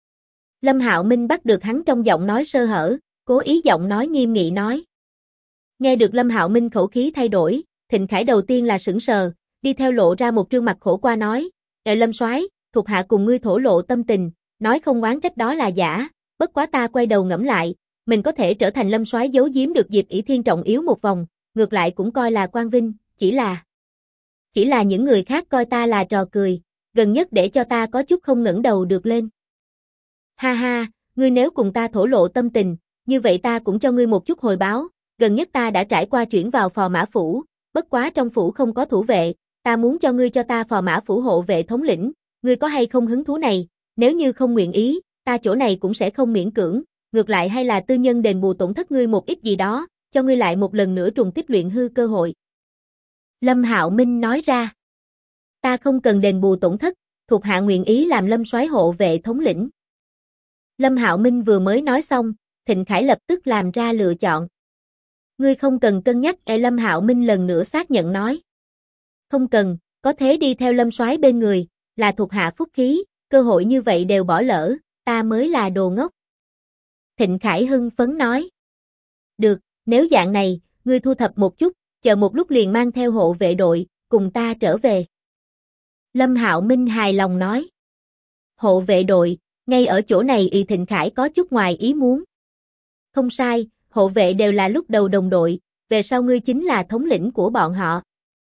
Lâm Hạo Minh bắt được hắn trong giọng nói sơ hở, cố ý giọng nói nghiêm nghị nói. Nghe được Lâm Hạo Minh khẩu khí thay đổi, Thịnh Khải đầu tiên là sững sờ, đi theo lộ ra một trương mặt khổ qua nói, Lâm soái, thuộc hạ cùng ngươi thổ lộ tâm tình, nói không oán trách đó là giả, bất quá ta quay đầu ngẫm lại, mình có thể trở thành Lâm soái giấu giếm được Diệp ỷ Thiên trọng yếu một vòng, ngược lại cũng coi là quang vinh, chỉ là những người khác coi ta là trò cười, gần nhất để cho ta có chút không ngẩng đầu được lên. Ha ha, ngươi nếu cùng ta thổ lộ tâm tình, như vậy ta cũng cho ngươi một chút hồi báo, gần nhất ta đã trải qua chuyển vào phò mã phủ, bất quá trong phủ không có thủ vệ, ta muốn cho ngươi cho ta phò mã phủ hộ vệ thống lĩnh, ngươi có hay không hứng thú này, nếu như không nguyện ý, ta chỗ này cũng sẽ không miễn cưỡng, ngược lại hay là tư nhân đền bù tổn thất ngươi một ít gì đó, cho ngươi lại một lần nữa trùng kích luyện hư cơ hội. Lâm Hạo Minh nói ra, ta không cần đền bù tổn thất, thuộc hạ nguyện ý làm Lâm soái hộ vệ thống lĩnh. Lâm Hạo Minh vừa mới nói xong, Thịnh Khải lập tức làm ra lựa chọn. Ngươi không cần cân nhắc. Lâm Hạo Minh lần nữa xác nhận nói. Không cần, có thế đi theo Lâm soái bên người, là thuộc hạ phúc khí, cơ hội như vậy đều bỏ lỡ, ta mới là đồ ngốc. Thịnh Khải hưng phấn nói. Được, nếu dạng này, ngươi thu thập một chút, chờ một lúc liền mang theo hộ vệ đội, cùng ta trở về. Lâm Hạo Minh hài lòng nói. Hộ vệ đội, ngay ở chỗ này Thịnh Khải có chút ngoài ý muốn. Không sai, hộ vệ đều là lúc đầu đồng đội, về sau ngươi chính là thống lĩnh của bọn họ.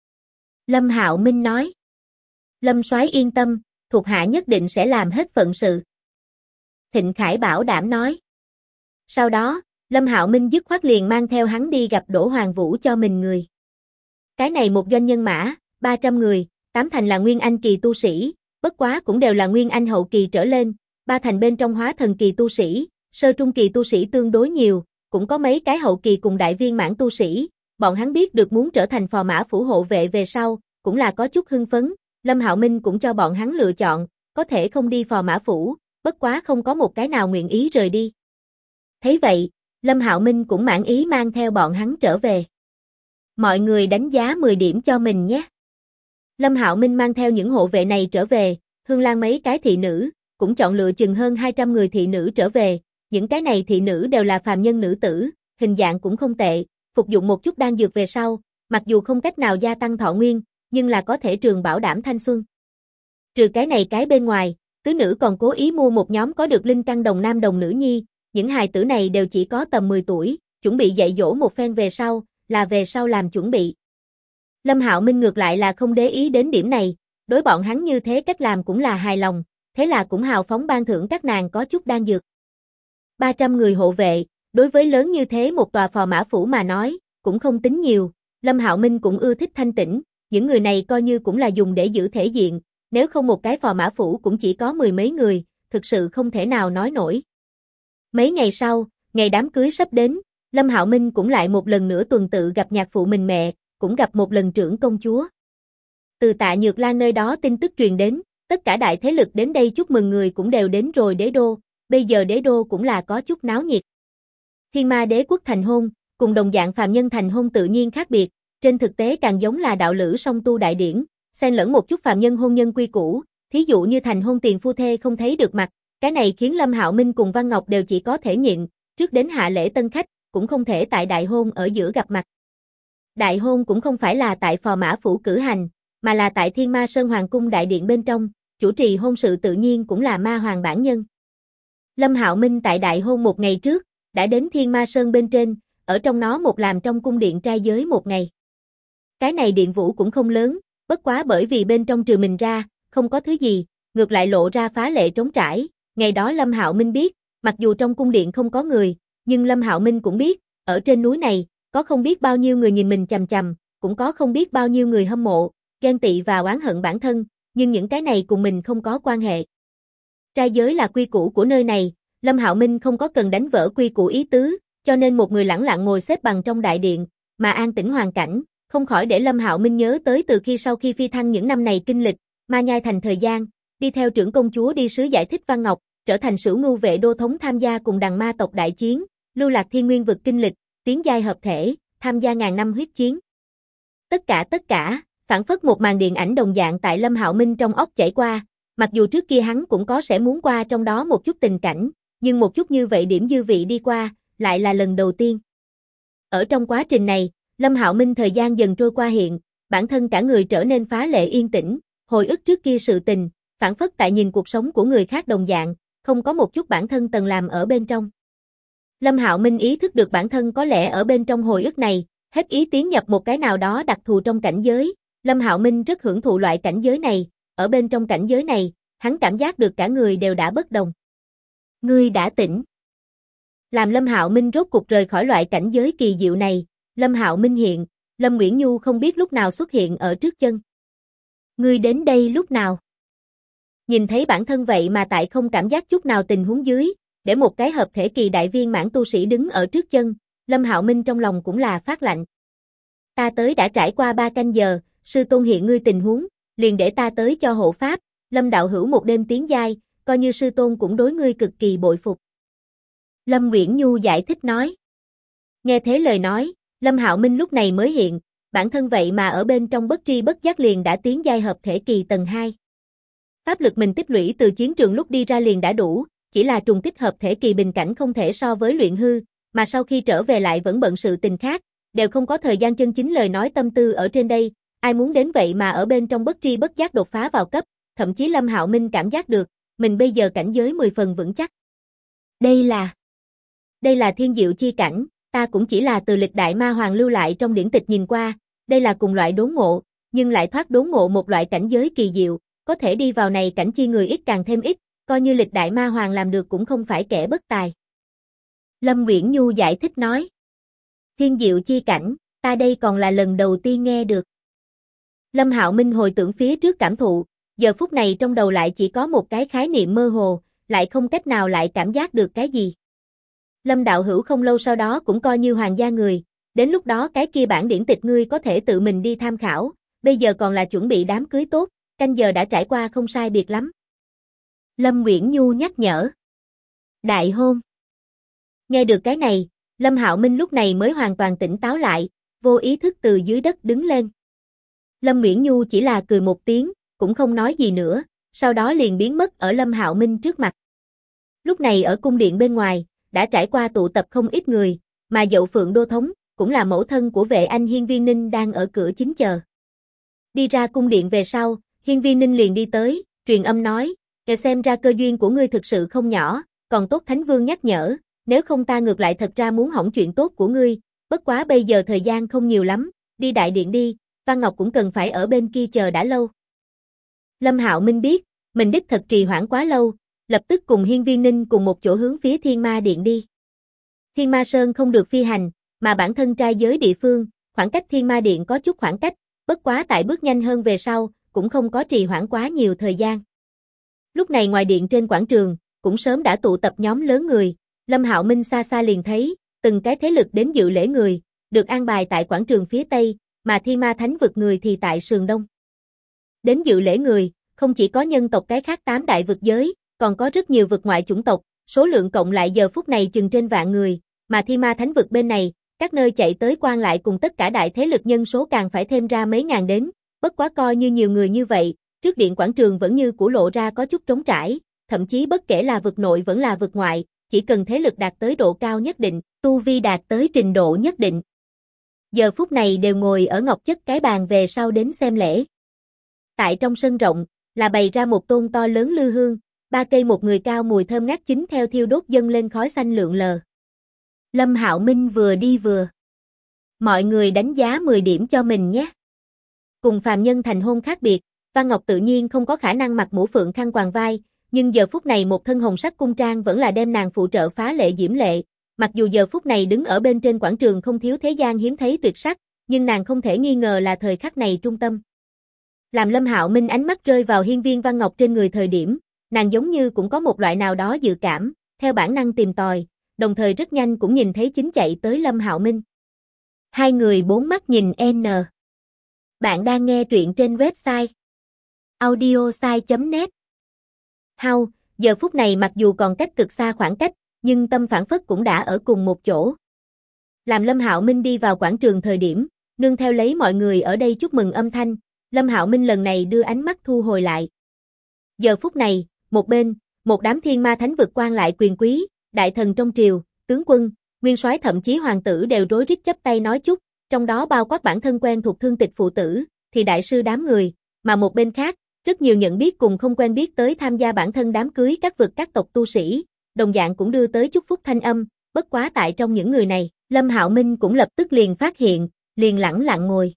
Lâm Hạo Minh nói. Lâm soái yên tâm, thuộc hạ nhất định sẽ làm hết phận sự. Thịnh Khải bảo đảm nói. Sau đó, Lâm Hạo Minh dứt khoát liền mang theo hắn đi gặp Đỗ Hoàng Vũ cho mình người. Cái này một doanh nhân mã, 300 người, 8 thành là Nguyên Anh kỳ tu sĩ, bất quá cũng đều là Nguyên Anh hậu kỳ trở lên, 3 thành bên trong hóa thần kỳ tu sĩ, sơ trung kỳ tu sĩ tương đối nhiều, cũng có mấy cái hậu kỳ cùng đại viên mãn tu sĩ, bọn hắn biết được muốn trở thành phò mã phủ hộ vệ về sau, cũng là có chút hưng phấn, Lâm Hạo Minh cũng cho bọn hắn lựa chọn, có thể không đi phò mã phủ, bất quá không có một cái nào nguyện ý rời đi. Thấy vậy, Lâm Hạo Minh cũng mãn ý mang theo bọn hắn trở về. Mọi người đánh giá 10 điểm cho mình nhé. Lâm Hạo Minh mang theo những hộ vệ này trở về, Hương Lan mấy cái thị nữ, cũng chọn lựa chừng hơn 200 người thị nữ trở về, những cái này thị nữ đều là phàm nhân nữ tử, hình dạng cũng không tệ, phục dụng một chút đan dược về sau, mặc dù không cách nào gia tăng thọ nguyên, nhưng là có thể trường bảo đảm thanh xuân. Trừ cái này cái bên ngoài, tứ nữ còn cố ý mua một nhóm có được linh căn đồng nam đồng nữ nhi, những hài tử này đều chỉ có tầm 10 tuổi, chuẩn bị dạy dỗ một phen về sau làm chuẩn bị. Lâm Hạo Minh ngược lại là không để ý đến điểm này, đối bọn hắn như thế cách làm cũng là hài lòng, thế là cũng hào phóng ban thưởng các nàng có chút đan dược. 300 người hộ vệ, đối với lớn như thế một tòa phò mã phủ mà nói, cũng không tính nhiều, Lâm Hạo Minh cũng ưa thích thanh tĩnh, những người này coi như cũng là dùng để giữ thể diện, nếu không một cái phò mã phủ cũng chỉ có 10 mấy người, thực sự không thể nào nói nổi. Mấy ngày sau, ngày đám cưới sắp đến, Lâm Hạo Minh cũng lại một lần nữa tuần tự gặp nhạc phụ mình mẹ, cũng gặp một lần trưởng công chúa. Từ Tạ Nhược Lan nơi đó tin tức truyền đến, tất cả đại thế lực đến đây chúc mừng người cũng đều đến rồi đế đô, bây giờ đế đô cũng là có chút náo nhiệt. Thiên Ma đế quốc thành hôn, cùng đồng dạng phàm nhân thành hôn tự nhiên khác biệt, trên thực tế càng giống là đạo lữ song tu đại điển, xen lẫn một chút phàm nhân hôn nhân quy củ, thí dụ như thành hôn tiền phu thê không thấy được mặt, cái này khiến Lâm Hạo Minh cùng Văn Ngọc đều chỉ có thể nhịn, trước đến hạ lễ tân khách, cũng không thể tại đại hôn ở giữa gặp mặt. Đại hôn cũng không phải là tại phò mã phủ cử hành, mà là tại Thiên Ma Sơn Hoàng cung đại điện bên trong, chủ trì hôn sự tự nhiên cũng là ma hoàng bản nhân. Lâm Hạo Minh tại đại hôn một ngày trước, đã đến Thiên Ma Sơn bên trên, ở trong nó một làm trong cung điện trai giới một ngày. Cái này điện vũ cũng không lớn, bất quá bởi vì bên trong trừ mình ra, không có thứ gì, ngược lại lộ ra phá lệ trống trải. Ngày đó Lâm Hạo Minh biết, mặc dù trong cung điện không có người, nhưng Lâm Hạo Minh cũng biết, ở trên núi này, có không biết bao nhiêu người nhìn mình chằm chằm, cũng có không biết bao nhiêu người hâm mộ, ghen tị và oán hận bản thân, nhưng những cái này cùng mình không có quan hệ. Trai giới là quy củ của nơi này, Lâm Hạo Minh không có cần đánh vỡ quy củ ý tứ, cho nên một người lẳng lặng ngồi xếp bằng trong đại điện, mà an tĩnh hoàn cảnh, không khỏi để Lâm Hạo Minh nhớ tới từ khi sau khi phi thăng những năm này kinh lịch, Ma Nhai thành thời gian, đi theo trưởng công chúa đi sứ giải thích Văn Ngọc, trở thành Sửu Ngưu vệ đô thống tham gia cùng đằng ma tộc đại chiến, lưu lạc thiên nguyên vực kinh lịch, tiến giai hợp thể, tham gia ngàn năm huyết chiến. Tất cả, phản phất một màn điện ảnh đồng dạng tại Lâm Hạo Minh trong óc chảy qua, mặc dù trước kia hắn cũng có sẽ muốn qua trong đó một chút tình cảnh, nhưng một chút như vậy điểm dư vị đi qua, lại là lần đầu tiên. Ở trong quá trình này, Lâm Hạo Minh thời gian dần trôi qua hiện, bản thân cả người trở nên phá lệ yên tĩnh, hồi ức trước kia sự tình, phản phất tại nhìn cuộc sống của người khác đồng dạng, không có một chút bản thân từng làm ở bên trong. Lâm Hạo Minh ý thức được bản thân có lẽ ở bên trong hồi ức này, hết ý tiến nhập một cái nào đó đặc thù trong cảnh giới, Lâm Hạo Minh rất hưởng thụ loại cảnh giới này, ở bên trong cảnh giới này, hắn cảm giác được cả người đều đã bất đồng. Ngươi đã tỉnh. Làm Lâm Hạo Minh rốt cục rời khỏi loại cảnh giới kỳ diệu này, Lâm Hạo Minh hiện, Lâm Uyển Nhu không biết lúc nào xuất hiện ở trước chân. Ngươi đến đây lúc nào? Nhìn thấy bản thân vậy mà tại không cảm giác chút nào tình huống dưới, để một cái hợp thể kỳ đại viên mãn tu sĩ đứng ở trước chân, Lâm Hạo Minh trong lòng cũng là phát lạnh. Ta tới đã trải qua 3 canh giờ, sư tôn hiện ngươi tình huống, liền để ta tới cho hộ pháp, Lâm đạo hữu một đêm tiến giai, coi như sư tôn cũng đối ngươi cực kỳ bội phục. Lâm Uyển Nhu giải thích nói. Nghe thế lời nói, Lâm Hạo Minh lúc này mới hiện, bản thân vậy mà ở bên trong bất tri bất giác liền đã tiến giai hợp thể kỳ tầng 2. Pháp lực mình tích lũy từ chiến trường lúc đi ra liền đã đủ, chỉ là trùng kích hợp thể kỳ bình cảnh không thể so với luyện hư, mà sau khi trở về lại vẫn bận sự tình khác, đều không có thời gian chân chính lời nói tâm tư ở trên đây, ai muốn đến vậy mà ở bên trong bất tri bất giác đột phá vào cấp, thậm chí Lâm Hạo Minh cảm giác được, mình bây giờ cảnh giới 10 phần vững chắc. Đây là thiên diệu chi cảnh, ta cũng chỉ là từ lịch đại ma hoàng lưu lại trong điển tịch nhìn qua, đây là cùng loại đốn ngộ, nhưng lại thoát đốn ngộ một loại cảnh giới kỳ diệu, có thể đi vào này cảnh chi người ít càng thêm ít, coi như lịch đại ma hoàng làm được cũng không phải kẻ bất tài. Lâm Uyển Nhu giải thích nói. Thiên diệu chi cảnh, ta đây còn là lần đầu tiên nghe được. Lâm Hạo Minh hồi tưởng phía trước cảm thụ, giờ phút này trong đầu lại chỉ có một cái khái niệm mơ hồ, lại không cách nào lại cảm giác được cái gì. Lâm đạo hữu không lâu sau đó cũng coi như hoàng gia người, đến lúc đó cái kia bản điển tịch ngươi có thể tự mình đi tham khảo, bây giờ còn là chuẩn bị đám cưới tốt, canh giờ đã trải qua không sai biệt lắm. Lâm Uyển Nhu nhắc nhở. Đại hôn. Nghe được cái này, Lâm Hạo Minh lúc này mới hoàn toàn tỉnh táo lại, vô ý thức từ dưới đất đứng lên. Lâm Uyển Nhu chỉ là cười một tiếng, cũng không nói gì nữa, sau đó liền biến mất ở Lâm Hạo Minh trước mặt. Lúc này ở cung điện bên ngoài, đã trải qua tụ tập không ít người, mà Dậu Phượng Đô Thống, cũng là mẫu thân của Vệ Anh Hiên Viên Ninh đang ở cửa chính chờ. Đi ra cung điện về sau, Hiên Viên Ninh liền đi tới, truyền âm nói, kể xem ra cơ duyên của ngươi thực sự không nhỏ, còn tốt Thánh Vương nhắc nhở, nếu không ta ngược lại thật ra muốn hỏng chuyện tốt của ngươi, bất quá bây giờ thời gian không nhiều lắm, đi đại điện đi, Văn Ngọc cũng cần phải ở bên kia chờ đã lâu. Lâm Hạo Minh biết, mình đích thật trì hoãn quá lâu, lập tức cùng Hiên Viên Ninh cùng một chỗ hướng phía Thiên Ma Điện đi. Thiên Ma Sơn không được phi hành, mà bản thân trai giới địa phương, khoảng cách Thiên Ma Điện có chút khoảng cách, bất quá tại bước nhanh hơn về sau, cũng không có trì hoãn quá nhiều thời gian. Lúc này ngoài điện trên quảng trường, cũng sớm đã tụ tập nhóm lớn người, Lâm Hạo Minh xa xa liền thấy, từng cái thế lực đến dự lễ người, được an bài tại quảng trường phía Tây, mà Thiên Ma Thánh vực người thì tại sườn Đông. Đến dự lễ người, không chỉ có nhân tộc cái khác 8 đại vực giới, còn có rất nhiều vực ngoại chủng tộc, số lượng cộng lại giờ phút này chừng trên vạn người, mà Thiên Ma Thánh vực bên này, các nơi chạy tới quan lại cùng tất cả đại thế lực nhân số càng phải thêm ra mấy ngàn đến, bất quá coi như nhiều người như vậy, trước điện quảng trường vẫn như cũ lộ ra có chút trống trải, thậm chí bất kể là vực nội vẫn là vực ngoại, chỉ cần thế lực đạt tới độ cao nhất định, tu vi đạt tới trình độ nhất định. Giờ phút này đều ngồi ở ngọc chất cái bàn về sau đến xem lễ. Tại trong sân rộng, là bày ra một tôn to lớn lư hương, 3 cây một người cao mùi thơm ngát chính theo thiêu đốt dâng lên khói xanh lượn lờ. Lâm Hạo Minh vừa đi vừa. Mọi người đánh giá 10 điểm cho mình nhé. Cùng phàm nhân thành hôn khác biệt, Văn Ngọc tự nhiên không có khả năng mặc mũ phượng khăn quàng vai, nhưng giờ phút này một thân hồng sắc cung trang vẫn là đem nàng phụ trợ phá lệ diễm lệ, mặc dù giờ phút này đứng ở bên trên quảng trường không thiếu thế gian hiếm thấy tuyệt sắc, nhưng nàng không thể nghi ngờ là thời khắc này trung tâm. Làm Lâm Hạo Minh ánh mắt rơi vào hiên viên Văn Ngọc trên người thời điểm, nàng giống như cũng có một loại nào đó dự cảm, theo bản năng tìm tòi, đồng thời rất nhanh cũng nhìn thấy chính chạy tới Lâm Hạo Minh. Hai người bốn mắt nhìn N. Bạn đang nghe truyện trên website audiosai.net. Hao, giờ phút này mặc dù còn cách cực xa khoảng cách, nhưng tâm phảng phất cũng đã ở cùng một chỗ. Làm Lâm Hạo Minh đi vào quảng trường thời điểm, nương theo lấy mọi người ở đây chúc mừng âm thanh, Lâm Hạo Minh lần này đưa ánh mắt thu hồi lại. Giờ phút này, một bên, một đám thiên ma thánh vực quan lại quyền quý, đại thần trong triều, tướng quân, nguyên soái thậm chí hoàng tử đều rối rít chắp tay nói chúc, trong đó bao quát bản thân quen thuộc Thương Tịch phụ tử, thì đại sư đám người, mà một bên khác, rất nhiều nhận biết cùng không quen biết tới tham gia bản thân đám cưới các vực các tộc tu sĩ, đồng dạng cũng đưa tới chúc phúc thanh âm, bất quá tại trong những người này, Lâm Hạo Minh cũng lập tức liền phát hiện, liền lẳng lặng ngồi.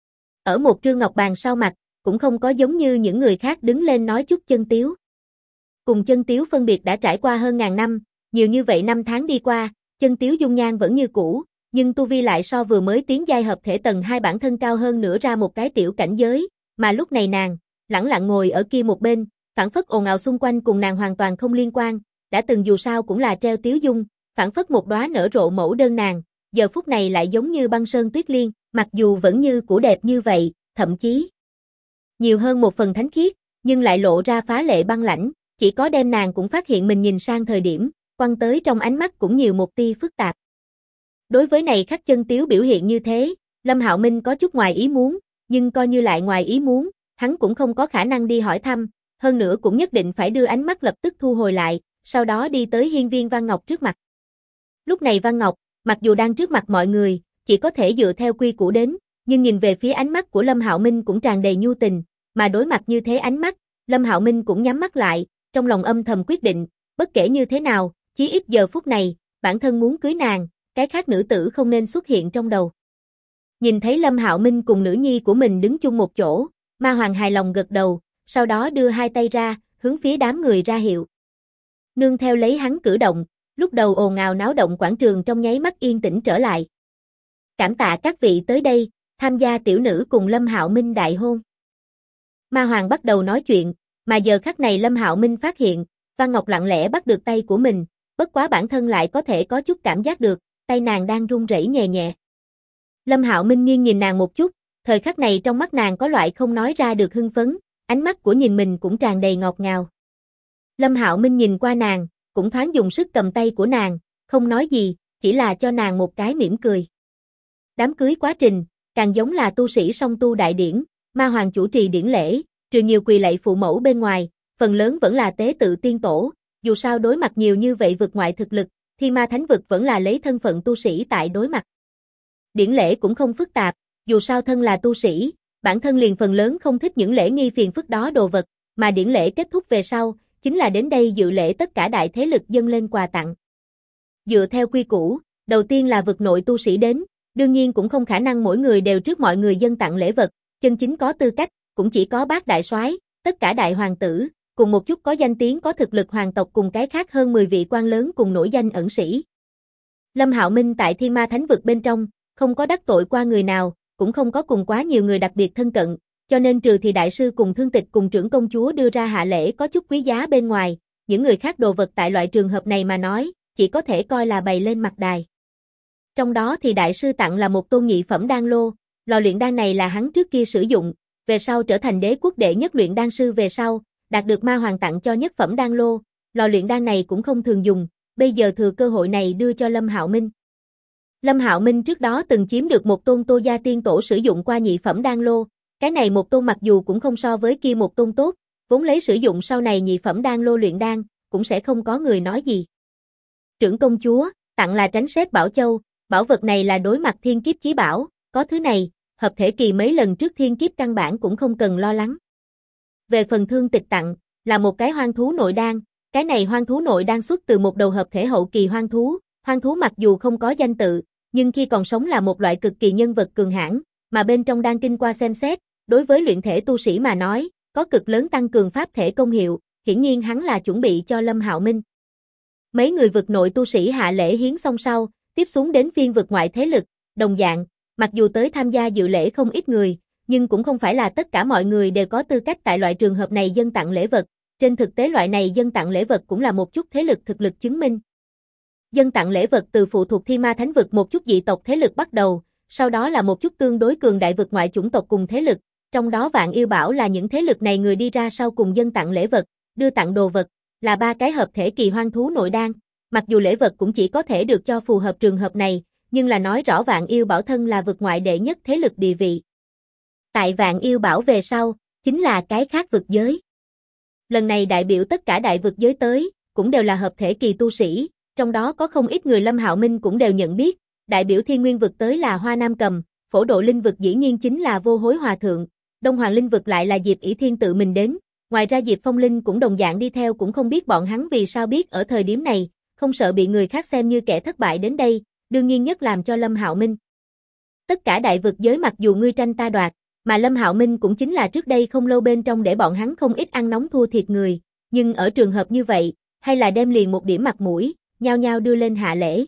Ở một trương ngọc bàn sau mặt, cũng không có giống như những người khác đứng lên nói chúc Chân Tiếu. Cùng Chân Tiếu phân biệt đã trải qua hơn ngàn năm, nhiều như vậy năm tháng đi qua, Chân Tiếu dung nhan vẫn như cũ, nhưng tu vi lại so vừa mới tiến giai hợp thể tầng 2 bản thân cao hơn nữa ra một cái tiểu cảnh giới, mà lúc này nàng, lẳng lặng ngồi ở kia một bên, phảng phất ồn ào xung quanh cùng nàng hoàn toàn không liên quan, đã từng dù sao cũng là treo tiếu dung, phảng phất một đóa nở rộ mẫu đơn nàng, giờ phút này lại giống như băng sơn tuyết liên, mặc dù vẫn như cũ đẹp như vậy, thậm chí nhiều hơn một phần thánh khiết, nhưng lại lộ ra phá lệ băng lãnh, chỉ có đem nàng cũng phát hiện mình nhìn sang thời điểm, quăng tới trong ánh mắt cũng nhiều một tia phức tạp. Đối với này khắc Chân Tiếu biểu hiện như thế, Lâm Hạo Minh có chút ngoài ý muốn, nhưng coi như lại ngoài ý muốn, hắn cũng không có khả năng đi hỏi thăm, hơn nữa cũng nhất định phải đưa ánh mắt lập tức thu hồi lại, sau đó đi tới hiên viên Văn Ngọc trước mặt. Lúc này Văn Ngọc, mặc dù đang trước mặt mọi người, chỉ có thể dựa theo quy củ đến, nhưng nhìn về phía ánh mắt của Lâm Hạo Minh cũng tràn đầy nhu tình, mà đối mặt như thế ánh mắt, Lâm Hạo Minh cũng nhắm mắt lại, trong lòng âm thầm quyết định, bất kể như thế nào, chí ít giờ phút này, bản thân muốn cưới nàng, cái khác nữ tử không nên xuất hiện trong đầu. Nhìn thấy Lâm Hạo Minh cùng nữ nhi của mình đứng chung một chỗ, Ma Hoàng hài lòng gật đầu, sau đó đưa hai tay ra, hướng phía đám người ra hiệu. Nương theo lấy hắn cử động, lúc đầu ồn ào náo động quảng trường trong nháy mắt yên tĩnh trở lại. Cảm tạ các vị tới đây, tham gia tiểu nữ cùng Lâm Hạo Minh đại hôn. Ma Hoàng bắt đầu nói chuyện, mà giờ khắc này Lâm Hạo Minh phát hiện, Văn Ngọc lặng lẽ bắt được tay của mình, bất quá bản thân lại có thể có chút cảm giác được, tay nàng đang run rẩy nhẹ nhẹ. Lâm Hạo Minh nghiêng nhìn nàng một chút, thời khắc này trong mắt nàng có loại không nói ra được hưng phấn, ánh mắt của nhìn mình cũng tràn đầy ngọt ngào. Lâm Hạo Minh nhìn qua nàng, cũng thoáng dùng sức cầm tay của nàng, không nói gì, chỉ là cho nàng một cái mỉm cười. Đám cưới quá trình, càng giống là tu sĩ song tu đại điển, Ma Hoàng chủ trì điển lễ, trừ nhiều quỳ lạy phụ mẫu bên ngoài, phần lớn vẫn là tế tự tiên tổ, dù sao đối mặt nhiều như vậy vượt ngoại thực lực, Thiên Ma Thánh Vực vẫn là lấy thân phận tu sĩ tại đối mặt. Điển lễ cũng không phức tạp, dù sao thân là tu sĩ, bản thân liền phần lớn không thích những lễ nghi phiền phức đó đồ vật, mà điển lễ kết thúc về sau, chính là đến đây dự lễ tất cả đại thế lực dâng lên quà tặng. Dựa theo quy củ, đầu tiên là vực nội tu sĩ đến, đương nhiên cũng không khả năng mỗi người đều trước mọi người dâng tặng lễ vật, chân chính có tư cách, cũng chỉ có bát đại soái, tất cả đại hoàng tử, cùng một chút có danh tiếng có thực lực hoàng tộc cùng cái khác hơn 10 vị quan lớn cùng nổi danh ẩn sĩ. Lâm Hạo Minh tại Thiên Ma Thánh Vực bên trong, không có đắc tội qua người nào, cũng không có cùng quá nhiều người đặc biệt thân cận, cho nên trừ thì đại sư cùng Thương Tịch cùng trưởng công chúa đưa ra hạ lễ có chút quý giá bên ngoài, những người khác đồ vật tại loại trường hợp này mà nói, chỉ có thể coi là bày lên mặt đài. Trong đó thì đại sư tặng là một tôn nhị phẩm đan lô, lò luyện đan này là hắn trước kia sử dụng, về sau trở thành đế quốc đệ nhất luyện đan sư về sau, đạt được ma hoàng tặng cho nhất phẩm đan lô, lò luyện đan này cũng không thường dùng, bây giờ thừa cơ hội này đưa cho Lâm Hạo Minh. Lâm Hạo Minh trước đó từng chiếm được một tôn Tô gia tiên tổ sử dụng qua nhị phẩm đan lô, cái này một tôn mặc dù cũng không so với kia một tôn tốt, vốn lấy sử dụng sau này nhị phẩm đan lô luyện đan, cũng sẽ không có người nói gì. Trưởng công chúa, tặng là Tránh Xét Bảo Châu, bảo vật này là đối mặt thiên kiếp chí bảo, có thứ này, hợp thể kỳ mấy lần trước thiên kiếp căn bản cũng không cần lo lắng. Về phần Thương Tịch tặng, là một cái hoang thú nội đan, cái này hoang thú nội đan xuất từ một đầu hợp thể hậu kỳ hoang thú mặc dù không có danh tự, nhưng khi còn sống là một loại cực kỳ nhân vật cường hãn, mà bên trong đan kinh qua xem xét, đối với luyện thể tu sĩ mà nói, có cực lớn tăng cường pháp thể công hiệu, hiển nhiên hắn là chuẩn bị cho Lâm Hạo Minh. Mấy người vực nội tu sĩ hạ lễ hiến xong sau, tiếp xuống đến phiên vực ngoại thế lực, đồng dạng, mặc dù tới tham gia dự lễ không ít người, nhưng cũng không phải là tất cả mọi người đều có tư cách tại loại trường hợp này dâng tặng lễ vật, trên thực tế loại này dâng tặng lễ vật cũng là một chút thế lực thực lực chứng minh. Dâng tặng lễ vật từ phụ thuộc Thiên Ma Thánh Vực một chút dị tộc thế lực bắt đầu, sau đó là một chút tương đối cường đại vực ngoại chủng tộc cùng thế lực, trong đó Vạn Yêu Bảo là những thế lực này người đi ra sau cùng dâng tặng lễ vật, đưa tặng đồ vật, là 3 cái hợp thể kỳ hoang thú nội đan, mặc dù lễ vật cũng chỉ có thể được cho phù hợp trường hợp này, nhưng là nói rõ Vạn Yêu Bảo thân là vực ngoại đệ nhất thế lực địa vị. Tại Vạn Yêu Bảo về sau, chính là cái khác vực giới. Lần này đại biểu tất cả đại vực giới tới, cũng đều là hợp thể kỳ tu sĩ, trong đó có không ít người Lâm Hạo Minh cũng đều nhận biết, đại biểu Thiên Nguyên vực tới là Hoa Nam Cầm, Phổ Độ Linh vực dĩ nhiên chính là Vô Hối Hòa Thượng, Đông Hoàng Linh vực lại là Diệp ỷ Thiên tự mình đến, ngoài ra Diệp Phong Linh cũng đồng dạng đi theo, cũng không biết bọn hắn vì sao biết ở thời điểm này, không sợ bị người khác xem như kẻ thất bại đến đây, đương nhiên nhất làm cho Lâm Hạo Minh. Tất cả đại vực giới mặc dù ngươi tranh ta đoạt, mà Lâm Hạo Minh cũng chính là trước đây không lâu bên trong để bọn hắn không ít ăn nóng thua thiệt người, nhưng ở trường hợp như vậy, hay là đem liền một điểm mặt mũi, nhao nhao đưa lên hạ lễ.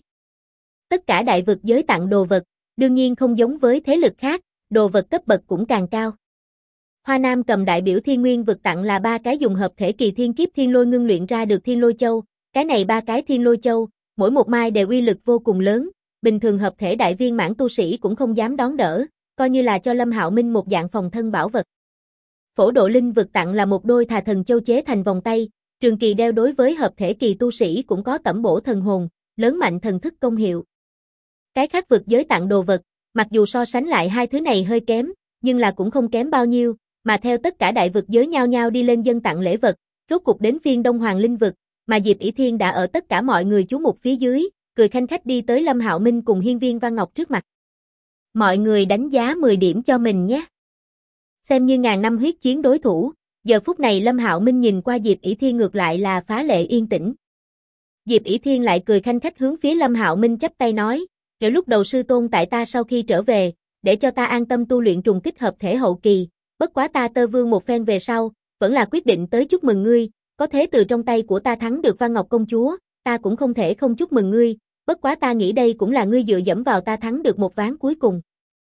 Tất cả đại vực giới tặng đồ vật, đương nhiên không giống với thế lực khác, đồ vật cấp bậc cũng càng cao. Hoa Nam Cầm đại biểu Thiên Nguyên vực tặng là 3 cái dùng hợp thể kỳ thiên kiếp thiên lôi ngưng luyện ra được Thiên Lôi Châu, cái này 3 cái Thiên Lôi Châu, mỗi một mai đều uy lực vô cùng lớn, bình thường hợp thể đại viên mãn tu sĩ cũng không dám đón đỡ, coi như là cho Lâm Hạo Minh một dạng phòng thân bảo vật. Phổ Độ Linh vực tặng là một đôi Thà Thần Châu chế thành vòng tay, trường kỳ đeo đối với hợp thể kỳ tu sĩ cũng có tẩm bổ thần hồn, lớn mạnh thần thức công hiệu. Cái khác vực giới tặng đồ vật, mặc dù so sánh lại hai thứ này hơi kém, nhưng là cũng không kém bao nhiêu, mà theo tất cả đại vực giới nhao nhao đi lên dâng tặng lễ vật, rốt cục đến phiên Đông Hoàng Linh vực, mà Diệp ỷ Thiên đã ở tất cả mọi người chú mục phía dưới, cười khanh khách đi tới Lâm Hạo Minh cùng Hiên Viên Văn Ngọc trước mặt. Mọi người đánh giá 10 điểm cho mình nhé. Xem như ngàn năm huyết chiến đối thủ, giờ phút này Lâm Hạo Minh nhìn qua Diệp ỷ Thiên ngược lại là phá lệ yên tĩnh. Diệp ỷ Thiên lại cười khanh khách hướng phía Lâm Hạo Minh chắp tay nói, kiểu lúc đầu sư tôn tại ta sau khi trở về, để cho ta an tâm tu luyện trùng kích hợp thể hậu kỳ, bất quá ta tơ vương một phen về sau, vẫn là quyết định tới chúc mừng ngươi, có thế từ trong tay của ta thắng được Văn Ngọc công chúa, ta cũng không thể không chúc mừng ngươi, bất quá ta nghĩ đây cũng là ngươi dựa dẫm vào ta thắng được một ván cuối cùng.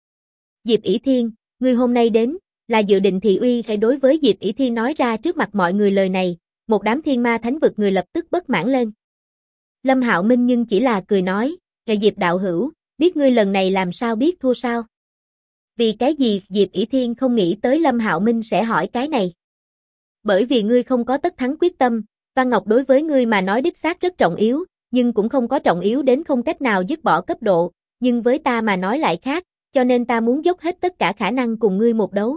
Diệp ỷ Thiên, ngươi hôm nay đến, là dự định thị uy hay? Đối với Diệp ỷ Thiên nói ra trước mặt mọi người lời này, một đám Thiên Ma Thánh vực người lập tức bất mãn lên. Lâm Hạo Minh nhưng chỉ là cười nói, "Là Diệp đạo hữu, biết ngươi lần này làm sao biết thua sao?" Vì cái gì Diệp ỷ Thiên không nghĩ tới Lâm Hạo Minh sẽ hỏi cái này? Bởi vì ngươi không có tất thắng quyết tâm, Văn Ngọc đối với ngươi mà nói đích xác rất trọng yếu, nhưng cũng không có trọng yếu đến không cách nào dứt bỏ cấp độ, nhưng với ta mà nói lại khác, cho nên ta muốn dốc hết tất cả khả năng cùng ngươi một đấu.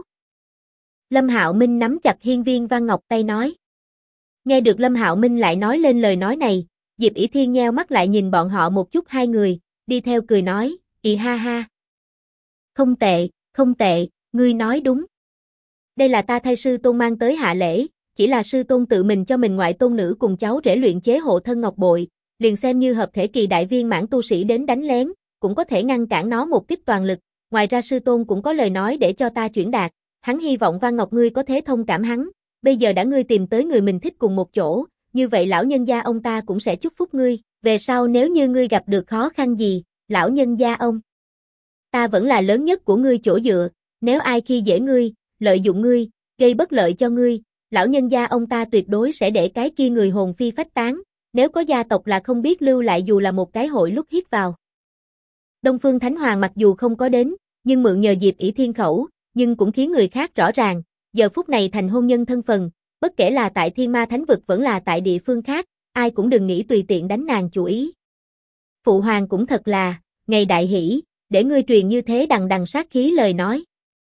Lâm Hạo Minh nắm chặt Hiên Viên Văn Ngọc tay nói. Nghe được Lâm Hạo Minh lại nói lên lời nói này, Diệp ỷ Thiên nheo mắt lại nhìn bọn họ một chút hai người, đi theo cười nói, ì ha ha. Không tệ, ngươi nói đúng. Đây là ta thay sư tôn mang tới hạ lễ, chỉ là sư tôn tự mình cho mình ngoại tôn nữ cùng cháu rể luyện chế hộ thân ngọc bội, liền xem như hợp thể kỳ đại viên mãn tu sĩ đến đánh lén, cũng có thể ngăn cản nó một kích toàn lực, ngoài ra sư tôn cũng có lời nói để cho ta chuyển đạt, hắn hy vọng Văn Ngọc ngươi có thể thông cảm hắn, bây giờ đã ngươi tìm tới người mình thích cùng một chỗ, như vậy lão nhân gia ông ta cũng sẽ chúc phúc ngươi, về sau nếu như ngươi gặp được khó khăn gì, lão nhân gia ông ta vẫn là lớn nhất của ngươi chỗ dựa, nếu ai khi dễ ngươi, lợi dụng ngươi, gây bất lợi cho ngươi, lão nhân gia ông ta tuyệt đối sẽ để cái kia người hồn phi phách tán, nếu có gia tộc là không biết lưu lại dù là một cái hội lúc hít vào. Đông Phương Thánh Hoàng mặc dù không có đến, nhưng mượn nhờ Diệp ỷ Thiên khẩu, nhưng cũng khiến người khác rõ ràng, giờ phút này thành hôn nhân thân phần, bất kể là tại Thiên Ma Thánh Vực vẫn là tại địa phương khác, ai cũng đừng nghĩ tùy tiện đánh nàng chủ ý. Phụ hoàng cũng thật là, ngày đại hỷ, để ngươi truyền như thế đằng đằng sát khí lời nói.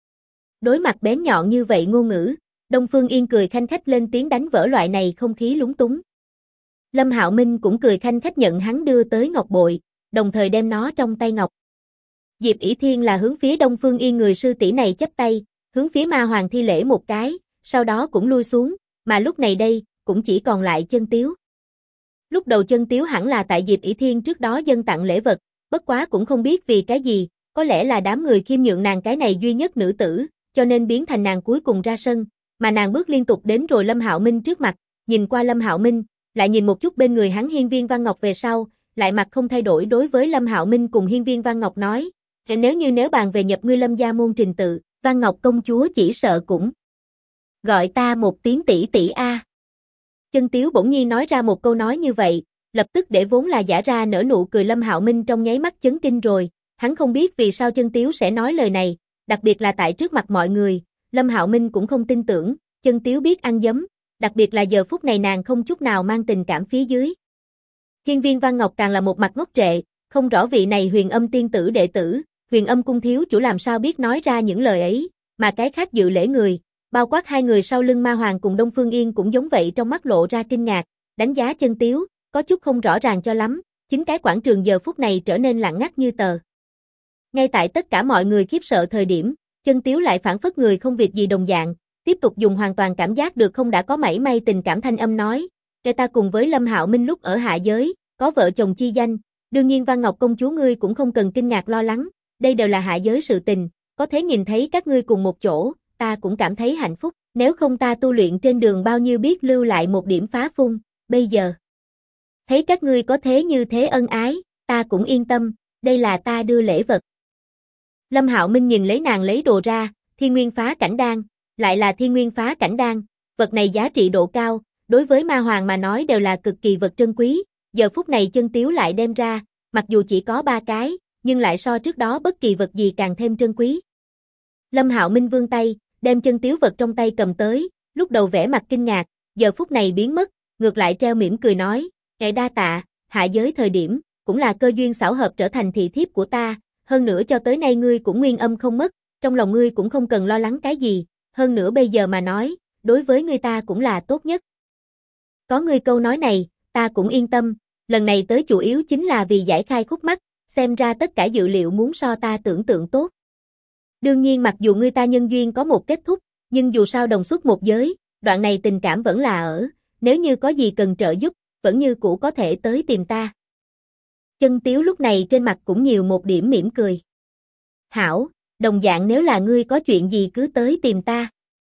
Đối mặt bén nhọn như vậy ngôn ngữ, Đông Phương Yên cười khanh khách lên tiếng đánh vỡ loại này không khí lúng túng. Lâm Hạo Minh cũng cười khanh khách nhận hắn đưa tới ngọc bội, đồng thời đem nó trong tay ngọc. Diệp ỷ Thiên là hướng phía Đông Phương Yên người sư tỷ này chắp tay, hướng phía Ma Hoàng thi lễ một cái, sau đó cũng lui xuống, mà lúc này đây, cũng chỉ còn lại Chân Tiếu. Lúc đầu Chân Tiếu hẳn là tại Diệp ỷ Thiên trước đó dâng tặng lễ vật, bất quá cũng không biết vì cái gì, có lẽ là đám người khiêm nhượng nàng cái này duy nhất nữ tử, cho nên biến thành nàng cuối cùng ra sân, mà nàng bước liên tục đến rồi Lâm Hạo Minh trước mặt, nhìn qua Lâm Hạo Minh, lại nhìn một chút bên người hắn Hiên Viên Văn Ngọc về sau, lại mặt không thay đổi đối với Lâm Hạo Minh cùng Hiên Viên Văn Ngọc nói, nếu bàn về nhập ngươi Lâm gia môn trình tự, Văn Ngọc công chúa chỉ sợ cũng gọi ta một tiếng tỷ tỷ a. Chân Tiếu bỗng nhiên nói ra một câu nói như vậy, lập tức để vốn là giả ra nở nụ cười Lâm Hạo Minh trong nháy mắt chấn kinh rồi, hắn không biết vì sao Chân Tiếu sẽ nói lời này, đặc biệt là tại trước mặt mọi người, Lâm Hạo Minh cũng không tin tưởng, Chân Tiếu biết ăn dấm, đặc biệt là giờ phút này nàng không chút nào mang tình cảm phía dưới. Hiên Viên Văn Ngọc càng là một mặt ngốc trệ, không rõ vị này Huyền Âm tiên tử đệ tử, Huyền Âm cung thiếu chủ làm sao biết nói ra những lời ấy, mà cái khác dự lễ người, bao quát hai người sau lưng Ma Hoàng cùng Đông Phương Yên cũng giống vậy trong mắt lộ ra kinh ngạc, đánh giá Chân Tiếu, có chút không rõ ràng cho lắm, chính cái quảng trường giờ phút này trở nên lặng ngắt như tờ. Ngay tại tất cả mọi người khiếp sợ thời điểm, Chân Tiếu lại phản phất người không việc gì đồng dạng, tiếp tục dùng hoàn toàn cảm giác được không đã có mảy may tình cảm thanh âm nói, "Kẻ ta cùng với Lâm Hạo Minh lúc ở hạ giới, có vợ chồng chi danh, đương nhiên Văn Ngọc công chúa ngươi cũng không cần kinh ngạc lo lắng, đây đều là hạ giới sự tình, có thể nhìn thấy các ngươi cùng một chỗ, ta cũng cảm thấy hạnh phúc, nếu không ta tu luyện trên đường bao nhiêu biết lưu lại một điểm phá phung, bây giờ thấy các ngươi có thế như thế ân ái, ta cũng yên tâm, đây là ta đưa lễ vật." Lâm Hạo Minh nhìn lấy nàng lấy đồ ra, Thiên Nguyên Phá Cảnh Đan, lại là Thiên Nguyên Phá Cảnh Đan, vật này giá trị độ cao, đối với Ma Hoàng mà nói đều là cực kỳ vật trân quý, giờ phút này Chân Tiếu lại đem ra, mặc dù chỉ có 3 cái, nhưng lại so trước đó bất kỳ vật gì càng thêm trân quý. Lâm Hạo Minh vươn tay, đem Chân Tiếu vật trong tay cầm tới, lúc đầu vẻ mặt kinh ngạc, giờ phút này biến mất, ngược lại treo mỉm cười nói, "Ngài đa tạ, hạ giới thời điểm, cũng là cơ duyên xảo hợp trở thành thị thiếp của ta, hơn nữa cho tới nay ngươi cũng nguyên âm không mất, trong lòng ngươi cũng không cần lo lắng cái gì, hơn nữa bây giờ mà nói, đối với ngươi ta cũng là tốt nhất. Có ngươi câu nói này, ta cũng yên tâm, lần này tới chủ yếu chính là vì giải khai khúc mắc, xem ra tất cả dự liệu muốn so ta tưởng tượng tốt. Đương nhiên mặc dù ngươi ta nhân duyên có một kết thúc, nhưng dù sao đồng xuất một giới, đoạn này tình cảm vẫn là ở, nếu như có gì cần trợ giúp, vẫn như cũ có thể tới tìm ta." Chân Tiếu lúc này trên mặt cũng nhiều một điểm mỉm cười. "Hảo, đồng dạng nếu là ngươi có chuyện gì cứ tới tìm ta."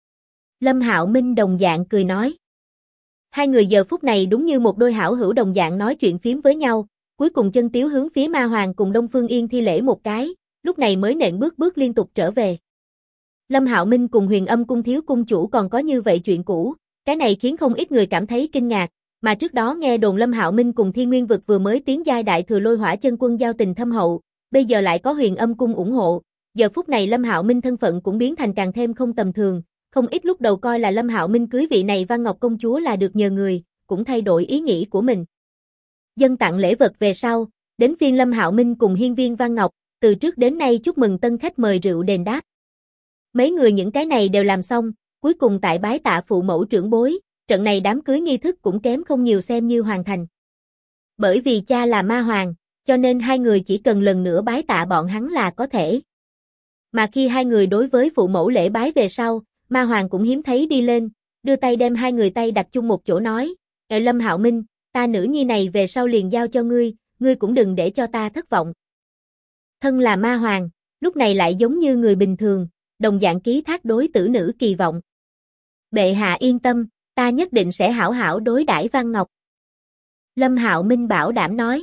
Lâm Hạo Minh đồng dạng cười nói. Hai người giờ phút này đúng như một đôi hảo hữu đồng dạng nói chuyện phím với nhau, cuối cùng Chân Tiếu hướng phía Ma Hoàng cùng Đông Phương Yên thi lễ một cái, lúc này mới nện bước liên tục trở về. Lâm Hạo Minh cùng Huyền Âm cung thiếu cung chủ còn có như vậy chuyện cũ, cái này khiến không ít người cảm thấy kinh ngạc, mà trước đó nghe đồn Lâm Hạo Minh cùng Thiên Nguyên vực vừa mới tiến giai đại thừa Lôi Hỏa chân quân giao tình thâm hậu, bây giờ lại có Huyền Âm cung ủng hộ, giờ phút này Lâm Hạo Minh thân phận cũng biến thành càng thêm không tầm thường, không ít lúc đầu coi là Lâm Hạo Minh cưới vị này Văn Ngọc công chúa là được nhờ người, cũng thay đổi ý nghĩ của mình. Dâng tặng lễ vật về sau, đến phiên Lâm Hạo Minh cùng Hiên Viên Văn Ngọc, từ trước đến nay chúc mừng tân khách mời rượu đền đáp. Mấy người những cái này đều làm xong, cuối cùng tại bái tạ phụ mẫu trưởng bối, trận này đám cưới nghi thức cũng kém không nhiều xem như hoàn thành. Bởi vì cha là ma hoàng, cho nên hai người chỉ cần lần nữa bái tạ bọn hắn là có thể. Mà khi hai người đối với phụ mẫu lễ bái về sau, ma hoàng cũng hiếm thấy đi lên, đưa tay đem hai người tay đặt chung một chỗ nói, Lâm Hạo Minh, ta nữ nhi này về sau liền giao cho ngươi, ngươi cũng đừng để cho ta thất vọng. Thân là ma hoàng, lúc này lại giống như người bình thường, đồng dạng ký thác đối tử nữ kỳ vọng. Bệ hạ yên tâm, ta nhất định sẽ hảo hảo đối đãi Văn Ngọc. Lâm Hạo Minh bảo đảm nói.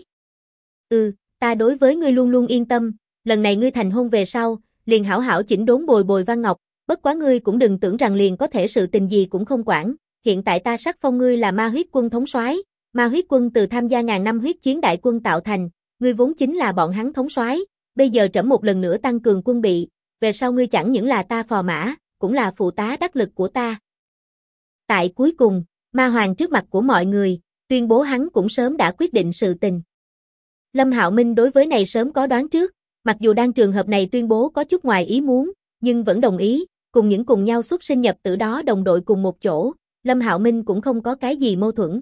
Ta đối với ngươi luôn luôn yên tâm, lần này ngươi thành hôn về sau, liền hảo hảo chỉnh đốn bồi bồi Văn Ngọc, bất quá ngươi cũng đừng tưởng rằng liền có thể sự tình gì cũng không quản, hiện tại ta sắc phong ngươi là ma huyết quân thống soái, ma huyết quân từ tham gia ngàn năm huyết chiến đại quân tạo thành, ngươi vốn chính là bọn hắn thống soái, bây giờ trẫm một lần nữa tăng cường quân bị, về sau ngươi chẳng những là ta phò mã, cũng là phụ tá đắc lực của ta. Tại cuối cùng, ma hoàng trước mặt của mọi người, tuyên bố hắn cũng sớm đã quyết định sự tình. Lâm Hạo Minh đối với này sớm có đoán trước, mặc dù đang trường hợp này tuyên bố có chút ngoài ý muốn, nhưng vẫn đồng ý, cùng những cùng nhau xuất sinh nhập tử đó đồng đội cùng một chỗ, Lâm Hạo Minh cũng không có cái gì mâu thuẫn.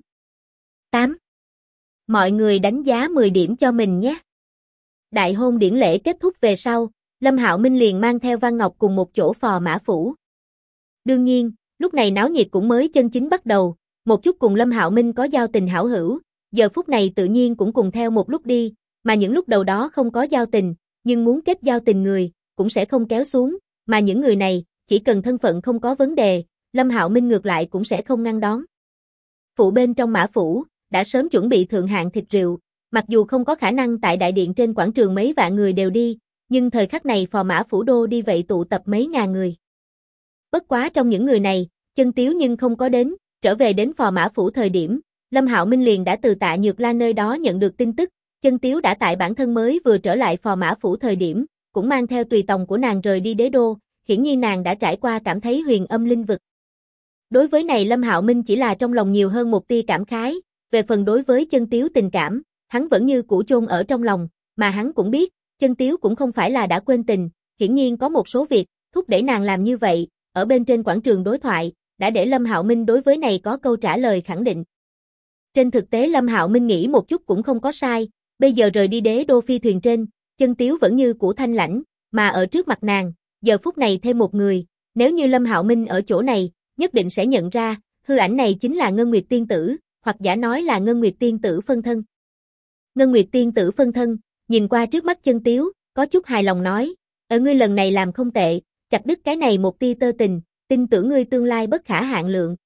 8. Mọi người đánh giá 10 điểm cho mình nhé. Đại hôn điển lễ kết thúc về sau, Lâm Hạo Minh liền mang theo Văn Ngọc cùng một chỗ phò mã phủ. Đương nhiên, lúc này náo nhiệt cũng mới chân chính bắt đầu, một chút cùng Lâm Hạo Minh có giao tình hảo hữu, giờ phút này tự nhiên cũng cùng theo một lúc đi, mà những lúc đầu đó không có giao tình, nhưng muốn kết giao tình người, cũng sẽ không kéo xuống, mà những người này, chỉ cần thân phận không có vấn đề, Lâm Hạo Minh ngược lại cũng sẽ không ngăn đón. Phủ bên trong mã phủ, đã sớm chuẩn bị thượng hạng thịt rượu, mặc dù không có khả năng tại đại điện trên quảng trường mấy vạn người đều đi, nhưng thời khắc này phò mã phủ đô đi vậy tụ tập mấy ngàn người. Bất quá trong những người này, Chân Tiếu nhưng không có đến, trở về đến phò mã phủ thời điểm, Lâm Hạo Minh liền đã từ Tạ Nhược Lan nơi đó nhận được tin tức, Chân Tiếu đã tại bản thân mới vừa trở lại phò mã phủ thời điểm, cũng mang theo tùy tòng của nàng rời đi đế đô, hiển nhiên nàng đã trải qua cảm thấy huyền âm linh vực. Đối với này Lâm Hạo Minh chỉ là trong lòng nhiều hơn một tia cảm khái, về phần đối với Chân Tiếu tình cảm, hắn vẫn như cũ chôn ở trong lòng, mà hắn cũng biết, Chân Tiếu cũng không phải là đã quên tình, hiển nhiên có một số việc, thúc đẩy nàng làm như vậy, ở bên trên quảng trường đối thoại, đã để Lâm Hạo Minh đối với này có câu trả lời khẳng định. Trên thực tế Lâm Hạo Minh nghĩ một chút cũng không có sai, bây giờ rời đi đế đô phi thuyền trên, Chân Tiếu vẫn như cũ thanh lãnh, mà ở trước mặt nàng, giờ phút này thêm một người, nếu như Lâm Hạo Minh ở chỗ này, nhất định sẽ nhận ra, hư ảnh này chính là Ngân Nguyệt Tiên Tử, hoặc giả nói là Ngân Nguyệt Tiên Tử phân thân. Ngân Nguyệt Tiên Tử phân thân, nhìn qua trước mắt Chân Tiếu, có chút hài lòng nói, ở ngươi lần này làm không tệ, chặt đứt cái này một tia tơ tình, tin tưởng ngươi tương lai bất khả hạn lượng.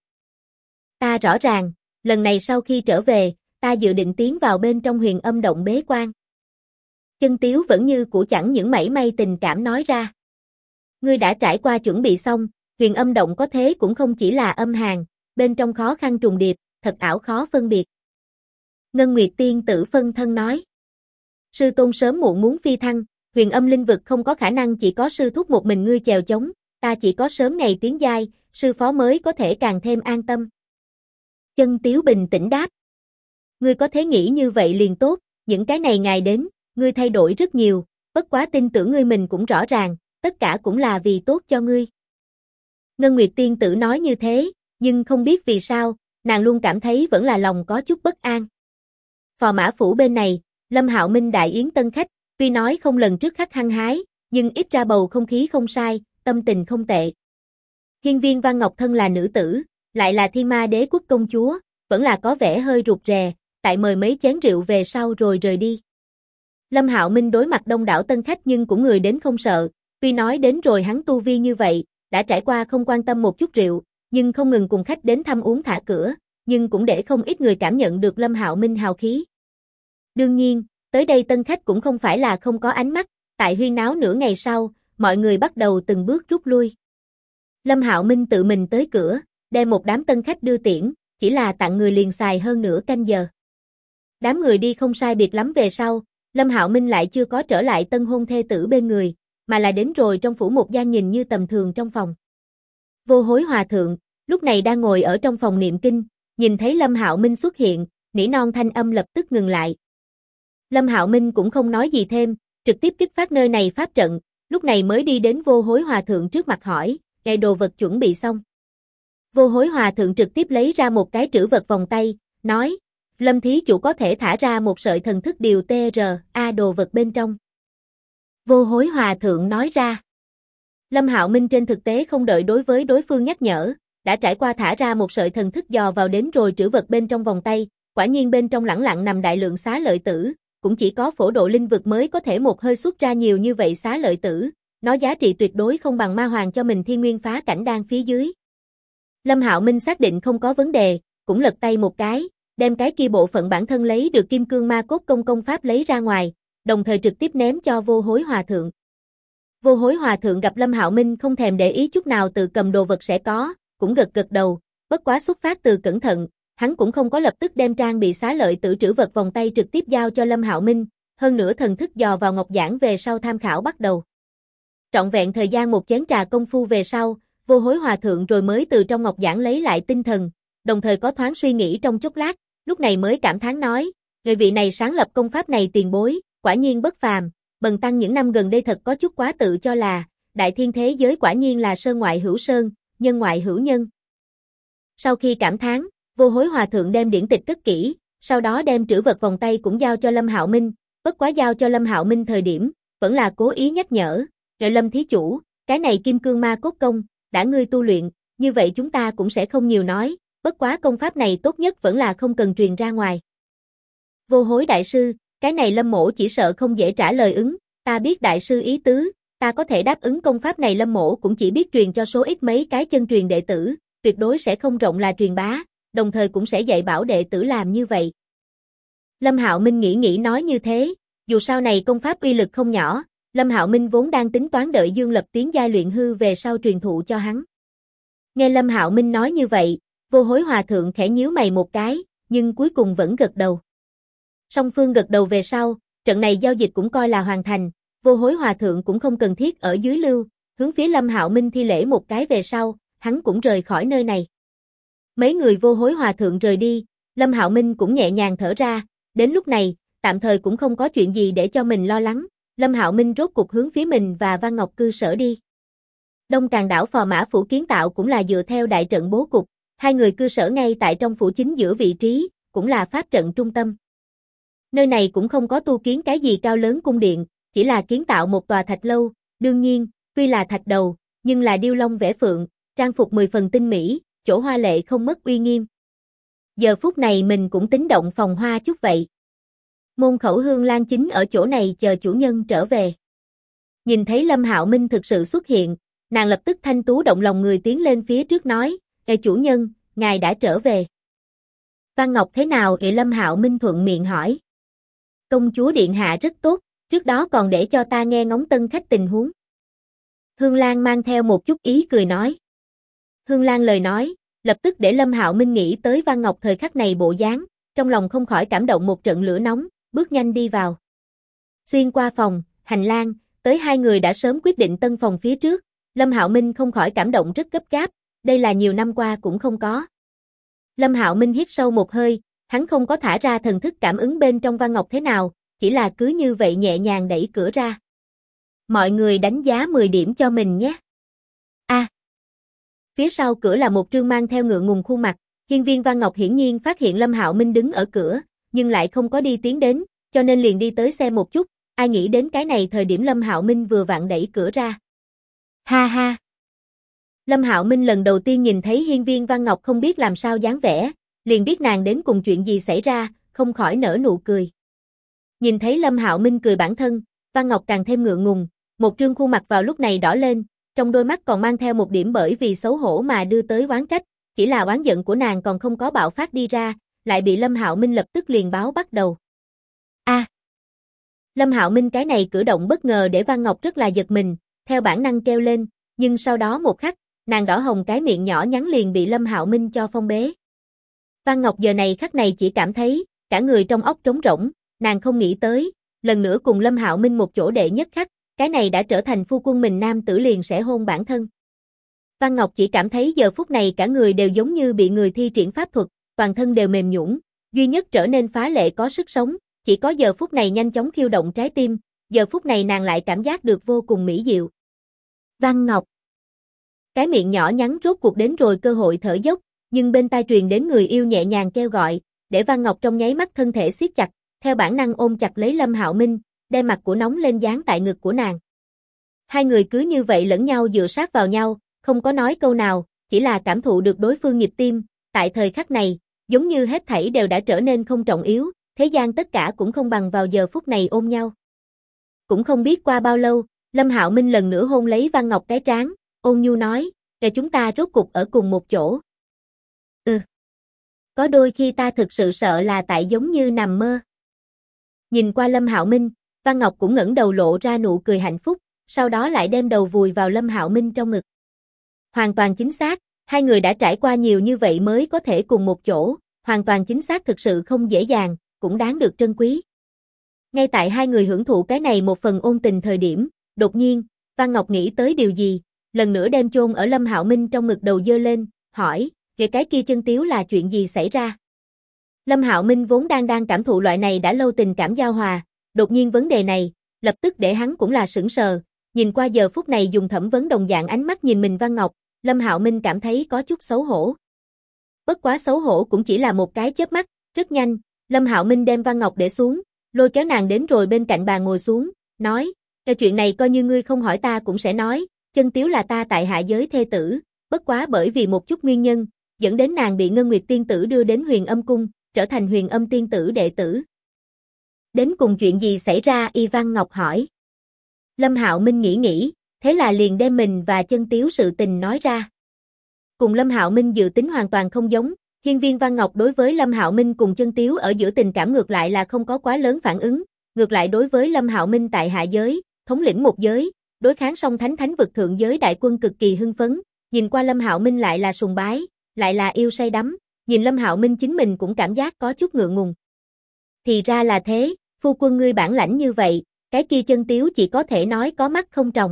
Ta rõ ràng, lần này sau khi trở về, ta dự định tiến vào bên trong huyền âm động bế quan. Chân Tiếu vẫn như cũ chẳng những mảy may tình cảm nói ra. Ngươi đã trải qua chuẩn bị xong, huyền âm động có thế cũng không chỉ là âm hàn, bên trong khó khăn trùng điệp, thật ảo khó phân biệt. Ngân Nguyệt Tiên Tử phân thân nói. Sư tôn sớm muộn muốn phi thăng, huyền âm linh vực không có khả năng chỉ có sư thúc một mình ngươi chèo chống, ta chỉ có sớm ngày tiến giai, sư phó mới có thể càng thêm an tâm. Chân Tiếu bình tĩnh đáp. Ngươi có thể nghĩ như vậy liền tốt, những cái này ngày đến, ngươi thay đổi rất nhiều, bất quá tin tưởng ngươi mình cũng rõ ràng, tất cả cũng là vì tốt cho ngươi. Ngân Nguyệt Tiên Tử nói như thế, nhưng không biết vì sao, nàng luôn cảm thấy vẫn là lòng có chút bất an. Phò mã phủ bên này, Lâm Hạo Minh đại yến tân khách, tuy nói không lần trước khắc hăng hái, nhưng ít ra bầu không khí không sai, tâm tình không tệ. Hiên viên Văn Ngọc thân là nữ tử, lại là Thiên Ma Đế quốc công chúa, vẫn là có vẻ hơi rụt rè, tại mời mấy chén rượu về sau rồi rời đi. Lâm Hạo Minh đối mặt đông đảo tân khách nhưng cũng người đến không sợ, tuy nói đến rồi hắn tu vi như vậy, đã trải qua không quan tâm một chút rượu, nhưng không ngừng cùng khách đến thăm uống thả cửa, nhưng cũng để không ít người cảm nhận được Lâm Hạo Minh hào khí. Đương nhiên, tới đây tân khách cũng không phải là không có ánh mắt, tại huyên náo nửa ngày sau, mọi người bắt đầu từng bước rút lui. Lâm Hạo Minh tự mình tới cửa, đem một đám tân khách đưa tiễn, chỉ là tặng người liền xài hơn nửa canh giờ. Đám người đi không sai biệt lắm về sau, Lâm Hạo Minh lại chưa có trở lại tân hôn thê tử bên người, mà là đến rồi trong phủ một gian nhìn như tầm thường trong phòng. Vô Hối Hòa Thượng, lúc này đang ngồi ở trong phòng niệm kinh, nhìn thấy Lâm Hạo Minh xuất hiện, nỉ non thanh âm lập tức ngừng lại. Lâm Hạo Minh cũng không nói gì thêm, trực tiếp kích phát nơi này pháp trận, lúc này mới đi đến Vô Hối Hòa Thượng trước mặt hỏi, "Ngài đồ vật chuẩn bị xong?" Vô Hối Hòa Thượng trực tiếp lấy ra một cái trữ vật vòng tay, nói, Lâm thí chủ có thể thả ra một sợi thần thức điều TRA đồ vật bên trong. Vô Hối Hòa Thượng nói ra. Lâm Hạo Minh trên thực tế không đợi với đối phương nhắc nhở, đã trải qua thả ra một sợi thần thức dò vào đến rồi trữ vật bên trong vòng tay, quả nhiên bên trong lẳng lặng nằm đại lượng xá lợi tử, cũng chỉ có phổ độ linh vực mới có thể một hơi xuất ra nhiều như vậy xá lợi tử, nó giá trị tuyệt đối không bằng ma hoàng cho mình thiên nguyên phá cảnh đan phía dưới. Lâm Hạo Minh xác định không có vấn đề, cũng lật tay một cái, đem cái kia bộ phận bản thân lấy được kim cương ma cốt công pháp lấy ra ngoài, đồng thời trực tiếp ném cho Vô Hối Hòa Thượng. Vô Hối Hòa Thượng gặp Lâm Hạo Minh không thèm để ý chút nào tự cầm đồ vật sẽ có, cũng gật gật đầu, bất quá xuất phát từ cẩn thận, hắn cũng không có lập tức đem trang bị xá lợi tử trữ vật vòng tay trực tiếp giao cho Lâm Hạo Minh, hơn nữa thần thức dò vào ngọc giản về sau tham khảo bắt đầu. Trọn vẹn thời gian một chén trà công phu về sau, Vô Hối Hòa Thượng rồi mới từ trong ngọc giản lấy lại tinh thần, đồng thời có thoáng suy nghĩ trong chốc lát, lúc này mới cảm thán nói, người vị này sáng lập công pháp này tiền bối, quả nhiên bất phàm, bần tăng những năm gần đây thật có chút quá tự cho là, đại thiên thế giới quả nhiên là sơn ngoại hữu sơn, nhân ngoại hữu nhân. Sau khi cảm thán, Vô Hối Hòa Thượng đem điển tịch cất kỹ, sau đó đem trữ vật vòng tay cũng giao cho Lâm Hạo Minh, bất quá giao cho Lâm Hạo Minh thời điểm, vẫn là cố ý nhắc nhở, "Gọi Lâm thí chủ, cái này Kim Cương Ma Cốt Công, đã ngươi tu luyện, như vậy chúng ta cũng sẽ không nhiều nói, bất quá công pháp này tốt nhất vẫn là không cần truyền ra ngoài." Vô Hối đại sư, cái này Lâm mỗ chỉ sợ không dễ trả lời ứng, ta biết đại sư ý tứ, ta có thể đáp ứng công pháp này Lâm mỗ cũng chỉ biết truyền cho số ít mấy cái chân truyền đệ tử, tuyệt đối sẽ không rộng là truyền bá, đồng thời cũng sẽ dạy bảo đệ tử làm như vậy. Lâm Hạo Minh nghĩ nói như thế, dù sau này công pháp uy lực không nhỏ, Lâm Hạo Minh vốn đang tính toán đợi Dương Lập tiến giai luyện hư về sau truyền thụ cho hắn. Nghe Lâm Hạo Minh nói như vậy, Vô Hối Hòa Thượng khẽ nhíu mày một cái, nhưng cuối cùng vẫn gật đầu. Song phương gật đầu về sau, trận này giao dịch cũng coi là hoàn thành, Vô Hối Hòa Thượng cũng không cần thiết ở dưới lưu, hướng phía Lâm Hạo Minh thi lễ một cái về sau, hắn cũng rời khỏi nơi này. Mấy người Vô Hối Hòa Thượng rời đi, Lâm Hạo Minh cũng nhẹ nhàng thở ra, đến lúc này, tạm thời cũng không có chuyện gì để cho mình lo lắng, Lâm Hạo Minh rốt cuộc hướng phía mình và Văn Ngọc cư sở đi. Đông Càn đảo Phò Mã Phủ kiến tạo cũng là dựa theo đại trận bố cục, hai người cư sở ngay tại trong phủ chính giữa vị trí, cũng là pháp trận trung tâm. Nơi này cũng không có tu kiến cái gì cao lớn cung điện, chỉ là kiến tạo một tòa thạch lâu, đương nhiên, tuy là thạch đầu, nhưng là điêu long vẽ phượng, trang phục 10 phần tinh mỹ, chỗ hoa lệ không mất uy nghiêm. Giờ phút này mình cũng tính động phòng hoa chút vậy. Môn Khẩu Hương Lan chính ở chỗ này chờ chủ nhân trở về. Nhìn thấy Lâm Hạo Minh thực sự xuất hiện, nàng lập tức thanh tú động lòng người tiến lên phía trước nói, "Ê chủ nhân, ngài đã trở về." Văn Ngọc thế nào? Lâm Hạo Minh thuận miệng hỏi. "Công chúa điện hạ rất tốt, trước đó còn để cho ta nghe ngóng tân khách tình huống." Hương Lan mang theo một chút ý cười nói. Hương Lan lời nói, lập tức để Lâm Hạo Minh nghĩ tới Văn Ngọc thời khắc này bộ dáng, trong lòng không khỏi cảm động một trận lửa nóng, bước nhanh đi vào. Xuyên qua phòng, hành lang, tới hai người đã sớm quyết định tân phòng phía trước, Lâm Hạo Minh không khỏi cảm động rất gấp gáp, đây là nhiều năm qua cũng không có. Lâm Hạo Minh hít sâu một hơi, hắn không có thả ra thần thức cảm ứng bên trong Văn Ngọc thế nào, chỉ là cứ như vậy nhẹ nhàng đẩy cửa ra. "Mọi người đánh giá 10 điểm cho mình nhé." Phía sau cửa là một trương mang theo ngượng ngùng khuôn mặt, Hiên Viên Văn Ngọc hiển nhiên phát hiện Lâm Hạo Minh đứng ở cửa, nhưng lại không có đi tiến đến, cho nên liền đi tới xem một chút, ai nghĩ đến cái này thời điểm Lâm Hạo Minh vừa vặn đẩy cửa ra. Ha ha. Lâm Hạo Minh lần đầu tiên nhìn thấy Hiên Viên Văn Ngọc không biết làm sao dáng vẻ, liền biết nàng đến cùng chuyện gì xảy ra, không khỏi nở nụ cười. Nhìn thấy Lâm Hạo Minh cười bản thân, Văn Ngọc càng thêm ngượng ngùng, một trương khuôn mặt vào lúc này đỏ lên, trong đôi mắt còn mang theo một điểm bởi vì xấu hổ mà đưa tới oán trách, chỉ là oán giận của nàng còn không có bạo phát đi ra, lại bị Lâm Hạo Minh lập tức liền báo bắt đầu. Lâm Hạo Minh cái này cử động bất ngờ để Văn Ngọc rất là giật mình, theo bản năng kêu lên, nhưng sau đó một khắc, nàng đỏ hồng cái miệng nhỏ nhắn liền bị Lâm Hạo Minh cho phong bế. Văn Ngọc giờ này khắc này chỉ cảm thấy, cả người trong óc trống rỗng, nàng không nghĩ tới, lần nữa cùng Lâm Hạo Minh một chỗ đệ nhất khắc, cái này đã trở thành phu quân mình nam tử liền sẽ hôn bản thân. Văn Ngọc chỉ cảm thấy giờ phút này cả người đều giống như bị người thi triển pháp thuật, toàn thân đều mềm nhũn, duy nhất trở nên phá lệ có sức sống, chỉ có giờ phút này nhanh chóng khiêu động trái tim, giờ phút này nàng lại cảm giác được vô cùng mỹ diệu. Văn Ngọc. Cái miệng nhỏ nhắn rốt cuộc đến rồi cơ hội thở dốc, nhưng bên tai truyền đến người yêu nhẹ nhàng kêu gọi, để Văn Ngọc trong nháy mắt thân thể siết chặt, theo bản năng ôm chặt lấy Lâm Hạo Minh, đem mặt của nóng lên dán tại ngực của nàng. Hai người cứ như vậy lẫn nhau dựa sát vào nhau, không có nói câu nào, chỉ là cảm thụ được đối phương nhịp tim, tại thời khắc này, giống như hết thảy đều đã trở nên không trọng yếu, thế gian tất cả cũng không bằng vào giờ phút này ôm nhau. Cũng không biết qua bao lâu, Lâm Hạo Minh lần nữa hôn lấy Văn Ngọc cái trán, ôn nhu nói, để chúng ta rốt cục ở cùng một chỗ. Có đôi khi ta thực sự sợ là tại giống như nằm mơ. Nhìn qua Lâm Hạo Minh, Văn Ngọc cũng ngẩng đầu lộ ra nụ cười hạnh phúc, sau đó lại đem đầu vùi vào Lâm Hạo Minh trong ngực. Hoàn toàn chính xác, hai người đã trải qua nhiều như vậy mới có thể cùng một chỗ, hoàn toàn chính xác thực sự không dễ dàng, cũng đáng được trân quý. Ngay tại hai người hưởng thụ cái này một phần ôn tình thời điểm, đột nhiên, Văn Ngọc nghĩ tới điều gì, lần nữa đem chôn ở Lâm Hạo Minh trong ngực đầu giơ lên, hỏi, kìa cái kia chân tiếu là chuyện gì xảy ra? Lâm Hạo Minh vốn đang cảm thụ loại này đã lâu tình cảm giao hòa, đột nhiên vấn đề này, lập tức để hắn cũng là sững sờ, nhìn qua giờ phút này dùng thẩm vấn đồng dạng ánh mắt nhìn mình Văn Ngọc, Lâm Hạo Minh cảm thấy có chút xấu hổ. Bất quá xấu hổ cũng chỉ là một cái chớp mắt, rất nhanh, Lâm Hạo Minh đem Văn Ngọc để xuống, lôi kéo nàng đến rồi bên cạnh bàn ngồi xuống, nói, cái chuyện này coi như ngươi không hỏi ta cũng sẽ nói, chân tiếu là ta tại hạ giới thê tử, bất quá bởi vì một chút nguyên nhân, dẫn đến nàng bị Ngân Nguyệt tiên tử đưa đến Huyền Âm cung, trở thành Huyền Âm tiên tử đệ tử. Đến cùng chuyện gì xảy ra? Y Văn Ngọc hỏi. Lâm Hạo Minh nghĩ, thế là liền đem mình và chân tiếu sự tình nói ra. Cùng Lâm Hạo Minh dự tính hoàn toàn không giống, Hiên Viên Văn Ngọc đối với Lâm Hạo Minh cùng chân tiếu ở giữa tình cảm ngược lại là không có quá lớn phản ứng, ngược lại đối với Lâm Hạo Minh tại hạ giới, thống lĩnh một giới, đối kháng song thánh vực thượng giới đại quân cực kỳ hưng phấn, nhìn qua Lâm Hạo Minh lại là sùng bái, lại là yêu say đắm, nhìn Lâm Hạo Minh chính mình cũng cảm giác có chút ngượng ngùng. Thì ra là thế, phu quân ngươi bản lãnh như vậy, cái kia chân tiếu chỉ có thể nói có mắt không tròng.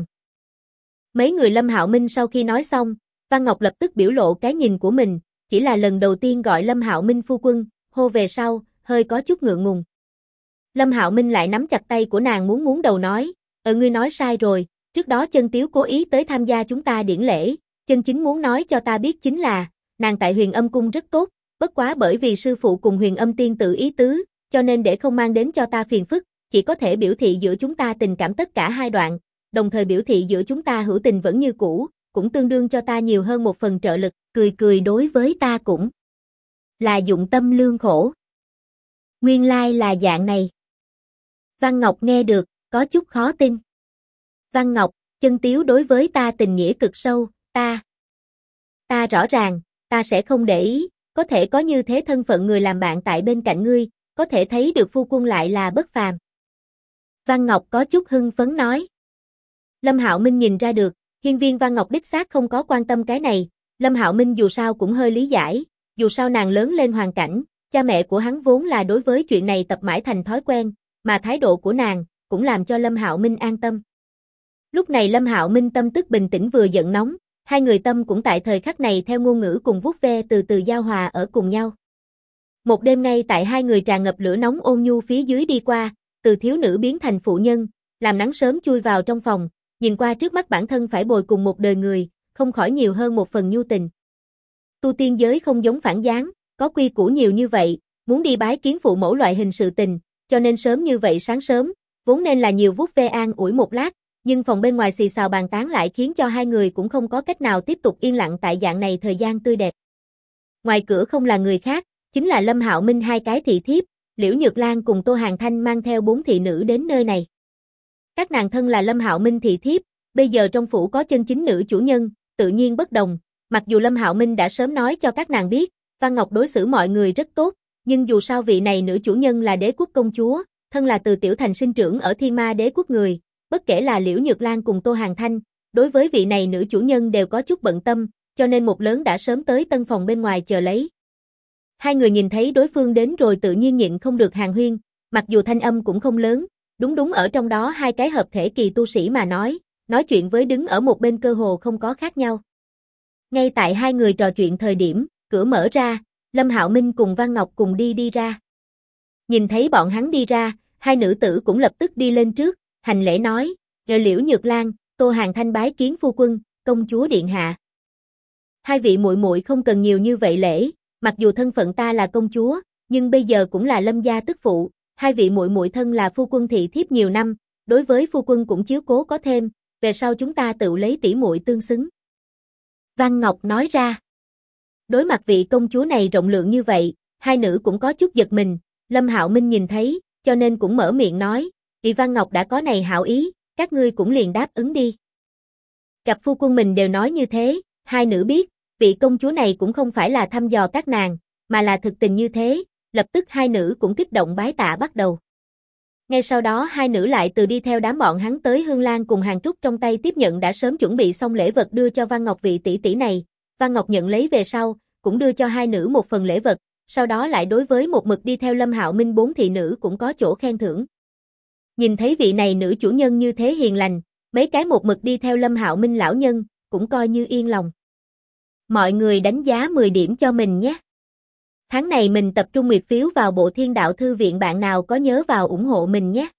Mấy người Lâm Hạo Minh sau khi nói xong, Văn Ngọc lập tức biểu lộ cái nhìn của mình, chỉ là lần đầu tiên gọi Lâm Hạo Minh phu quân, hô về sau, hơi có chút ngượng ngùng. Lâm Hạo Minh lại nắm chặt tay của nàng muốn đầu nói, ngươi nói sai rồi, trước đó chân tiếu cố ý tới tham gia chúng ta điển lễ, chân chính muốn nói cho ta biết chính là, nàng tại Huyền Âm cung rất tốt, bất quá bởi vì sư phụ cùng Huyền Âm tiên tử ý tứ, cho nên để không mang đến cho ta phiền phức, chỉ có thể biểu thị giữa chúng ta tình cảm tất cả hai đoạn, đồng thời biểu thị giữa chúng ta hữu tình vẫn như cũ, cũng tương đương cho ta nhiều hơn một phần trợ lực, cười đối với ta cũng là dụng tâm lương khổ. Nguyên lai là dạng này. Văn Ngọc nghe được, có chút khó tin. Văn Ngọc, chân tiếu đối với ta tình nghĩa cực sâu, ta rõ ràng, ta sẽ không để ý, có thể có như thế thân phận người làm bạn tại bên cạnh ngươi, có thể thấy được phu quân lại là bất phàm. Văn Ngọc có chút hưng phấn nói. Lâm Hạo Minh nhìn ra được, Hiên Viên Văn Ngọc đích xác không có quan tâm cái này, Lâm Hạo Minh dù sao cũng hơi lý giải, dù sao nàng lớn lên hoàn cảnh, cha mẹ của hắn vốn là đối với chuyện này tập mãi thành thói quen, mà thái độ của nàng cũng làm cho Lâm Hạo Minh an tâm. Lúc này Lâm Hạo Minh tâm tức bình tĩnh vừa giận nóng, hai người tâm cũng tại thời khắc này theo ngôn ngữ cùng vuốt ve từ từ giao hòa ở cùng nhau. Một đêm ngay tại hai người tràn ngập lửa nóng ôn nhu phía dưới đi qua, từ thiếu nữ biến thành phụ nhân, làm nắng sớm chui vào trong phòng, nhìn qua trước mắt bản thân phải bồi cùng một đời người, không khỏi nhiều hơn một phần nhu tình. Tu tiên giới không giống phản gián, có quy củ nhiều như vậy, muốn đi bái kiến phụ mẫu loại hình sự tình, cho nên sớm như vậy sáng sớm, vốn nên là nhiều vuốt ve an ủi một lát, nhưng phòng bên ngoài xì xào bàn tán lại khiến cho hai người cũng không có cách nào tiếp tục yên lặng tại dạng này thời gian tươi đẹp. Ngoài cửa không là người khác, chính là Lâm Hạo Minh hai cái thị thiếp, Liễu Nhược Lan cùng Tô Hàn Thanh mang theo 4 thị nữ đến nơi này. Các nàng thân là Lâm Hạo Minh thị thiếp, bây giờ trong phủ có chân chính nữ chủ nhân, tự nhiên bất đồng, mặc dù Lâm Hạo Minh đã sớm nói cho các nàng biết, Văn Ngọc đối xử mọi người rất tốt, nhưng dù sao vị này nữ chủ nhân là đế quốc công chúa, thân là từ tiểu thành sinh trưởng ở Thiên Ma đế quốc người, bất kể là Liễu Nhược Lan cùng Tô Hàn Thanh, đối với vị này nữ chủ nhân đều có chút bận tâm, cho nên một lớn đã sớm tới tân phòng bên ngoài chờ lấy. Hai người nhìn thấy đối phương đến rồi tự nhiên nhịn không được hàn huyên, mặc dù thanh âm cũng không lớn, đúng ở trong đó hai cái hợp thể kỳ tu sĩ mà nói chuyện với đứng ở một bên cơ hồ không có khác nhau. Ngay tại hai người trò chuyện thời điểm, cửa mở ra, Lâm Hạo Minh cùng Văn Ngọc cùng đi ra. Nhìn thấy bọn hắn đi ra, hai nữ tử cũng lập tức đi lên trước, hành lễ nói, Liễu Nhược Lan, Tô Hàn Thanh bái kiến phu quân, công chúa điện hạ. Hai vị muội muội không cần nhiều như vậy lễ, mặc dù thân phận ta là công chúa, nhưng bây giờ cũng là Lâm gia tức phụ, hai vị muội muội thân là phu quân thị thiếp nhiều năm, đối với phu quân cũng chiếu cố có thêm, về sau chúng ta tự lấy tỷ muội tương xứng. Văn Ngọc nói ra. Đối mặt vị công chúa này rộng lượng như vậy, hai nữ cũng có chút giật mình, Lâm Hạo Minh nhìn thấy, cho nên cũng mở miệng nói, vì Văn Ngọc đã có này hảo ý, các ngươi cũng liền đáp ứng đi. Gặp phu quân mình đều nói như thế, hai nữ biết, vị công chúa này cũng không phải là thăm dò các nàng, mà là thực tình như thế, lập tức hai nữ cũng kích động bái tạ bắt đầu. Ngay sau đó hai nữ lại từ đi theo đám bọn hắn tới Hương Lan cùng Hàn Trúc trong tay tiếp nhận đã sớm chuẩn bị xong lễ vật đưa cho Văn Ngọc vị tỷ tỷ này, Văn Ngọc nhận lấy về sau, cũng đưa cho hai nữ một phần lễ vật, sau đó lại đối với một mực đi theo Lâm Hạo Minh bốn thị nữ cũng có chỗ khen thưởng. Nhìn thấy vị này nữ chủ nhân như thế hiền lành, mấy cái một mực đi theo Lâm Hạo Minh lão nhân, cũng coi như yên lòng. Mọi người đánh giá 10 điểm cho mình nhé. Tháng này mình tập trung nguyệt phiếu vào Bộ Thiên Đạo Thư viện, bạn nào có nhớ vào ủng hộ mình nhé.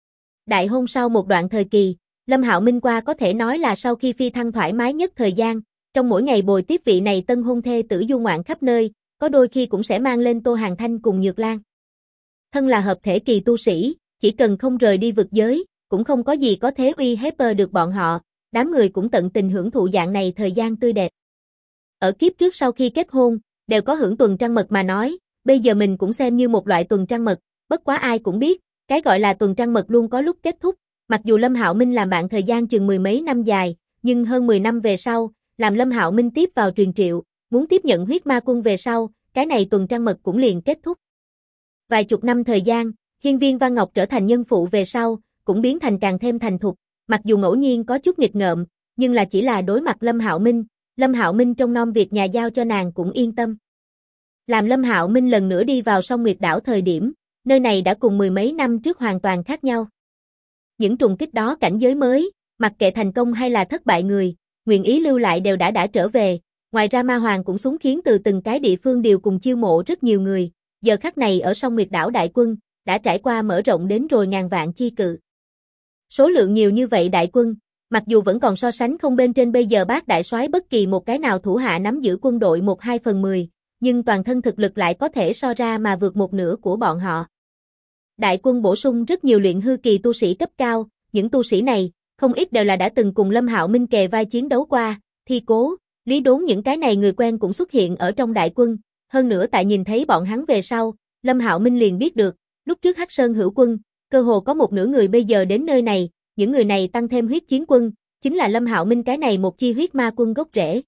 Đại hôn sau một đoạn thời kỳ, Lâm Hạo Minh qua có thể nói là sau khi phi thăng thoải mái nhất thời gian, trong mỗi ngày bồi tiếp vị này tân hôn thê tử du ngoạn khắp nơi, có đôi khi cũng sẽ mang lên Tô Hàn Thanh cùng Nhược Lan. Thân là hợp thể kỳ tu sĩ, chỉ cần không rời đi vực giới, cũng không có gì có thế uy hiếp được bọn họ, đám người cũng tận tình hưởng thụ dạng này thời gian tươi đẹp. Ở kiếp trước sau khi kết hôn, đều có hưởng tuần trăng mật mà nói, bây giờ mình cũng xem như một loại tuần trăng mật, bất quá ai cũng biết, cái gọi là tuần trăng mật luôn có lúc kết thúc, mặc dù Lâm Hạo Minh làm bạn thời gian chừng 10 mấy năm dài, nhưng hơn 10 năm về sau, làm Lâm Hạo Minh tiếp vào truyền triệu, muốn tiếp nhận huyết ma quân về sau, cái này tuần trăng mật cũng liền kết thúc. Vài chục năm thời gian, hiên viên Văn Ngọc trở thành nhân phụ về sau, cũng biến thành càng thêm thành thục, mặc dù ngẫu nhiên có chút nghịch ngợm, nhưng là chỉ là đối mặt Lâm Hạo Minh trong nom việc nhà giao cho nàng cũng yên tâm. Làm Lâm Hạo Minh lần nữa đi vào Song Nguyệt đảo thời điểm, nơi này đã cùng 10 mấy năm trước hoàn toàn khác nhau. Những trùng kích đó cảnh giới mới, mặc kệ thành công hay là thất bại người, nguyện ý lưu lại đều đã trở về, ngoài ra Ma Hoàng cũng xuống khiến từ từng cái địa phương đều cùng chiêu mộ rất nhiều người, giờ khắc này ở Song Nguyệt đảo đại quân, đã trải qua mở rộng đến rồi ngàn vạn chi cự. Số lượng nhiều như vậy đại quân, mặc dù vẫn còn so sánh không bên trên bây giờ Bác đại soái bất kỳ một cái nào thủ hạ nắm giữ quân đội 1/2/10, nhưng toàn thân thực lực lại có thể so ra mà vượt một nửa của bọn họ. Đại quân bổ sung rất nhiều luyện hư kỳ tu sĩ cấp cao, những tu sĩ này, không ít đều là đã từng cùng Lâm Hạo Minh kề vai chiến đấu qua, Thi Cố, Lý Đốn những cái này người quen cũng xuất hiện ở trong đại quân, hơn nữa tại nhìn thấy bọn hắn về sau, Lâm Hạo Minh liền biết được, lúc trước Hắc Sơn hữu quân, cơ hồ có một nửa người bây giờ đến nơi này, những người này tăng thêm huyết chiến quân, chính là Lâm Hạo Minh cái này một chi huyết ma quân gốc rễ.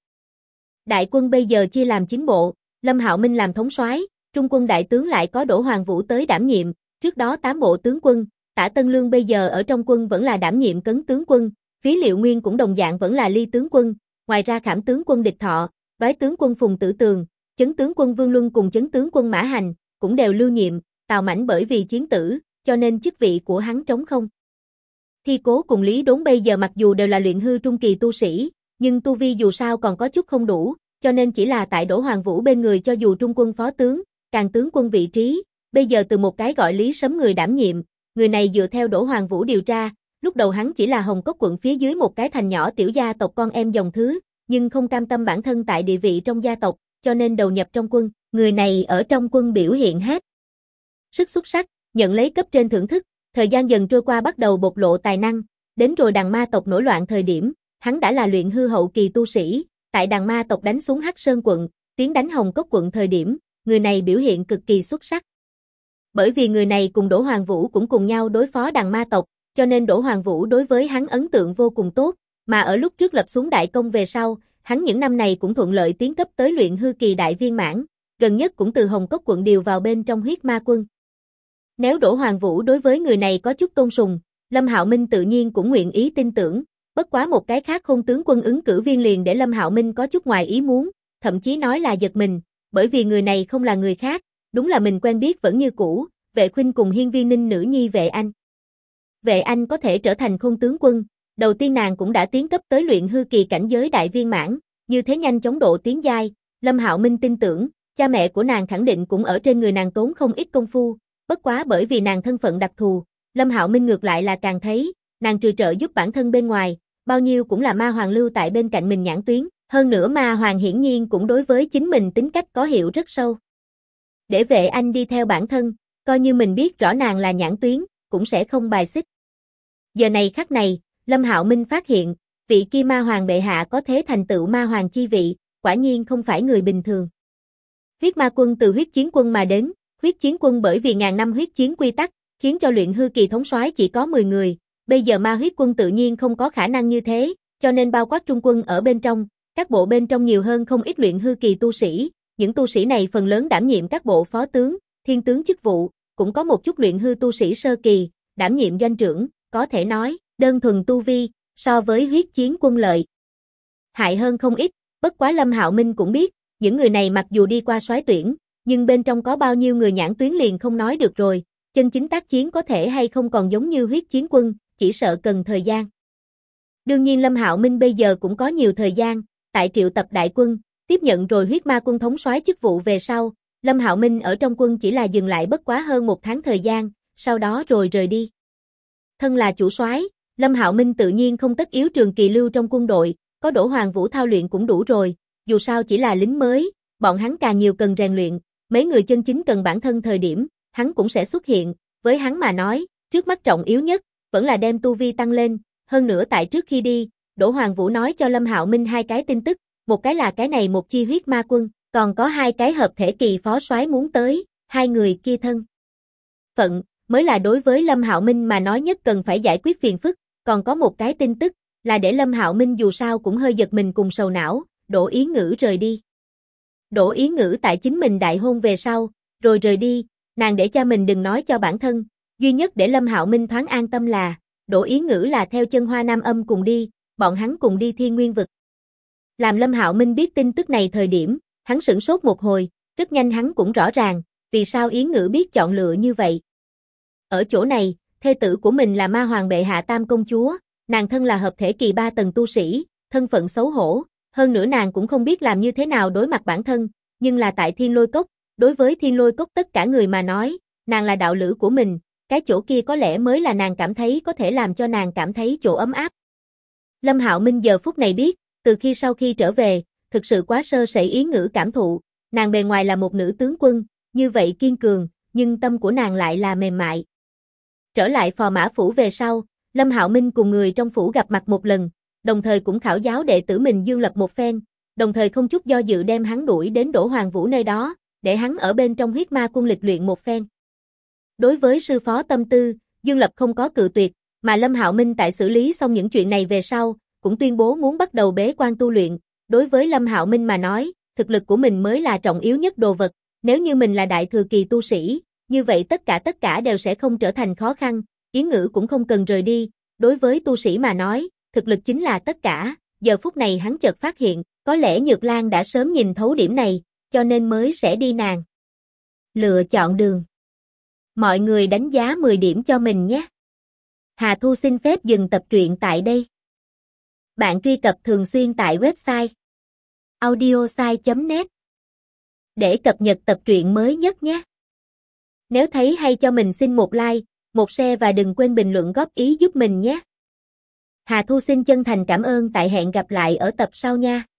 Đại quân bây giờ chia làm 9 bộ, Lâm Hạo Minh làm thống soái, trung quân đại tướng lại có Đỗ Hoàng Vũ tới đảm nhiệm, trước đó 8 bộ tướng quân, Tả Tân Lương bây giờ ở trong quân vẫn là đảm nhiệm cấn tướng quân, Phí Liệu Nguyên cũng đồng dạng vẫn là ly tướng quân, ngoài ra Khảm tướng quân Địch Thọ, Đoái tướng quân Phùng Tử Tường, Chấn tướng quân Vương Luân cùng Chấn tướng quân Mã Hành, cũng đều lưu nhiệm, Tào Mãnh bởi vì chiến tử, cho nên chức vị của hắn trống không. Thi Cố cùng Lý Đốn bây giờ mặc dù đều là luyện hư trung kỳ tu sĩ, nhưng tu vi dù sao còn có chút không đủ, cho nên chỉ là tại Đỗ Hoàng Vũ bên người cho dù trung quân phó tướng, càng tướng quân vị trí, bây giờ từ một cái gọi Lý Sấm người đảm nhiệm, người này dựa theo Đỗ Hoàng Vũ điều tra, lúc đầu hắn chỉ là Hồng Cốc quận phía dưới một cái thành nhỏ tiểu gia tộc con em dòng thứ, nhưng không cam tâm bản thân tại địa vị trong gia tộc, cho nên đầu nhập trong quân, người này ở trong quân biểu hiện hết sức xuất sắc, nhận lấy cấp trên thưởng thức, thời gian dần trôi qua bắt đầu bộc lộ tài năng, đến rồi Đằng Ma tộc nổi loạn thời điểm, hắn đã là luyện hư hậu kỳ tu sĩ, tại Đằng Ma tộc đánh xuống Hắc Sơn quận, tiến đánh Hồng Cốc quận thời điểm, người này biểu hiện cực kỳ xuất sắc. Bởi vì người này cùng Đỗ Hoàng Vũ cũng cùng nhau đối phó Đằng Ma tộc, cho nên Đỗ Hoàng Vũ đối với hắn ấn tượng vô cùng tốt, mà ở lúc trước lập xuống đại công về sau, hắn những năm này cũng thuận lợi tiến cấp tới luyện hư kỳ đại viên mãn, gần nhất cũng từ Hồng Cốc quận điều vào bên trong huyết ma quân. Nếu Đỗ Hoàng Vũ đối với người này có chút tôn sùng, Lâm Hạo Minh tự nhiên cũng nguyện ý tin tưởng, bất quá một cái khác Khôn tướng quân ứng cử viên liền để Lâm Hạo Minh có chút ngoài ý muốn, thậm chí nói là giật mình, bởi vì người này không là người khác, đúng là mình quen biết vẫn như cũ, Vệ Khuynh cùng hiên viên ninh nữ nhi Vệ Anh. Vệ Anh có thể trở thành Khôn tướng quân, đầu tiên nàng cũng đã tiến cấp tới luyện hư kỳ cảnh giới đại viên mãn, như thế nhanh chóng độ tiến giai, Lâm Hạo Minh tin tưởng, cha mẹ của nàng khẳng định cũng ở trên người nàng tốn không ít công phu, bất quá bởi vì nàng thân phận đặc thù, Lâm Hạo Minh ngược lại là càng thấy, nàng trừ trợ giúp bản thân bên ngoài, bao nhiêu cũng là Ma Hoàng lưu tại bên cạnh mình nhãn tuyến, hơn nữa Ma Hoàng hiển nhiên cũng đối với chính mình tính cách có hiểu rất sâu. Để Vệ Anh đi theo bản thân, coi như mình biết rõ nàng là nhãn tuyến, cũng sẽ không bài xích. Giờ này khắc này, Lâm Hạo Minh phát hiện, vị kia ma hoàng bệ hạ có thế thành tựu ma hoàng chi vị, quả nhiên không phải người bình thường. Huyết ma quân từ huyết chiến quân mà đến, huyết chiến quân bởi vì ngàn năm huyết chiến quy tắc, khiến cho luyện hư kỳ thống soái chỉ có 10 người, bây giờ ma huyết quân tự nhiên không có khả năng như thế, cho nên bao quát trung quân ở bên trong, các bộ bên trong nhiều hơn không ít luyện hư kỳ tu sĩ, những tu sĩ này phần lớn đảm nhiệm các bộ phó tướng, thiên tướng chức vụ, cũng có một chút luyện hư tu sĩ sơ kỳ, đảm nhiệm doanh trưởng, có thể nói, đơn thuần tu vi, so với huyết chiến quân lợi hại hơn không ít, bất quá Lâm Hạo Minh cũng biết, những người này mặc dù đi qua soái tuyển, nhưng bên trong có bao nhiêu người nhãn tuyến liền không nói được rồi, chân chính tác chiến có thể hay không còn giống như huyết chiến quân, chỉ sợ cần thời gian. Đương nhiên Lâm Hạo Minh bây giờ cũng có nhiều thời gian, tại triệu tập đại quân, tiếp nhận rồi huyết ma quân thống soái chức vụ về sau, Lâm Hạo Minh ở trong quân chỉ là dừng lại bất quá hơn 1 tháng thời gian, sau đó rồi rời đi. Thân là chủ soái, Lâm Hạo Minh tự nhiên không tất yếu trường kỳ lưu trong quân đội, có Đỗ Hoàng Vũ thao luyện cũng đủ rồi, dù sao chỉ là lính mới, bọn hắn càng nhiều cần rèn luyện, mấy người chân chính cần bản thân thời điểm, hắn cũng sẽ xuất hiện, với hắn mà nói, trước mắt trọng yếu nhất, vẫn là đem tu vi tăng lên, hơn nữa tại trước khi đi, Đỗ Hoàng Vũ nói cho Lâm Hạo Minh 2 cái tin tức, một cái là cái này một chi huyết ma quân, còn có 2 cái hợp thể kỳ phó soái muốn tới, 2 người kia thân phận, mới là đối với Lâm Hạo Minh mà nói nhất cần phải giải quyết phiền phức, còn có một cái tin tức, là để Lâm Hạo Minh dù sao cũng hơi giật mình cùng sầu não, Đỗ Yến Ngữ rời đi. Đỗ Yến Ngữ tại chính mình đại hôn về sau, rồi rời đi, nàng để cho mình đừng nói cho bản thân, duy nhất để Lâm Hạo Minh thoáng an tâm là, Đỗ Yến Ngữ là theo chân Hoa Nam Âm cùng đi, bọn hắn cùng đi Thiên Nguyên Vực. Làm Lâm Hạo Minh biết tin tức này thời điểm, hắn sửng sốt một hồi, rất nhanh hắn cũng rõ ràng, vì sao Yến Ngữ biết chọn lựa như vậy. Ở chỗ này, thê tử của mình là ma hoàng bệ hạ Tam công chúa, nàng thân là hợp thể kỳ 3 tầng tu sĩ, thân phận xấu hổ, hơn nữa nàng cũng không biết làm như thế nào đối mặt bản thân, nhưng là tại Thiên Lôi Cốc, đối với Thiên Lôi Cốc tất cả người mà nói, nàng là đạo lữ của mình, cái chỗ kia có lẽ mới là nàng cảm thấy có thể làm cho nàng cảm thấy chỗ ấm áp. Lâm Hạo Minh giờ phút này biết, từ khi sau khi trở về, thực sự quá sơ sẩy Yến Ngữ cảm thụ, nàng bề ngoài là một nữ tướng quân, như vậy kiên cường, nhưng tâm của nàng lại là mềm mại. Trở lại Phò Mã Phủ về sau, Lâm Hạo Minh cùng người trong phủ gặp mặt một lần, đồng thời cũng khảo giáo đệ tử mình Dương Lập một phen, đồng thời không chút do dự đem hắn đuổi đến Đỗ Hoàng Vũ nơi đó, để hắn ở bên trong huyết ma quân lịch luyện một phen. Đối với sư phó tâm tư, Dương Lập không có cự tuyệt, mà Lâm Hạo Minh tại xử lý xong những chuyện này về sau, cũng tuyên bố muốn bắt đầu bế quan tu luyện. Đối với Lâm Hạo Minh mà nói, thực lực của mình mới là trọng yếu nhất đồ vật, nếu như mình là đại thừa kỳ tu sĩ, như vậy tất cả đều sẽ không trở thành khó khăn, Yến Ngữ cũng không cần rời đi, đối với tu sĩ mà nói, thực lực chính là tất cả, giờ phút này hắn chợt phát hiện, có lẽ Nhược Lan đã sớm nhìn thấu điểm này, cho nên mới sẽ đi nàng lựa chọn đường. Mọi người đánh giá 10 điểm cho mình nhé. Hà Thu xin phép dừng tập truyện tại đây. Bạn truy cập thường xuyên tại website audiosai.net để cập nhật tập truyện mới nhất nhé. Nếu thấy hay cho mình xin một like, một share và đừng quên bình luận góp ý giúp mình nhé. Hà Thu xin chân thành cảm ơn, tại hẹn gặp lại ở tập sau nha.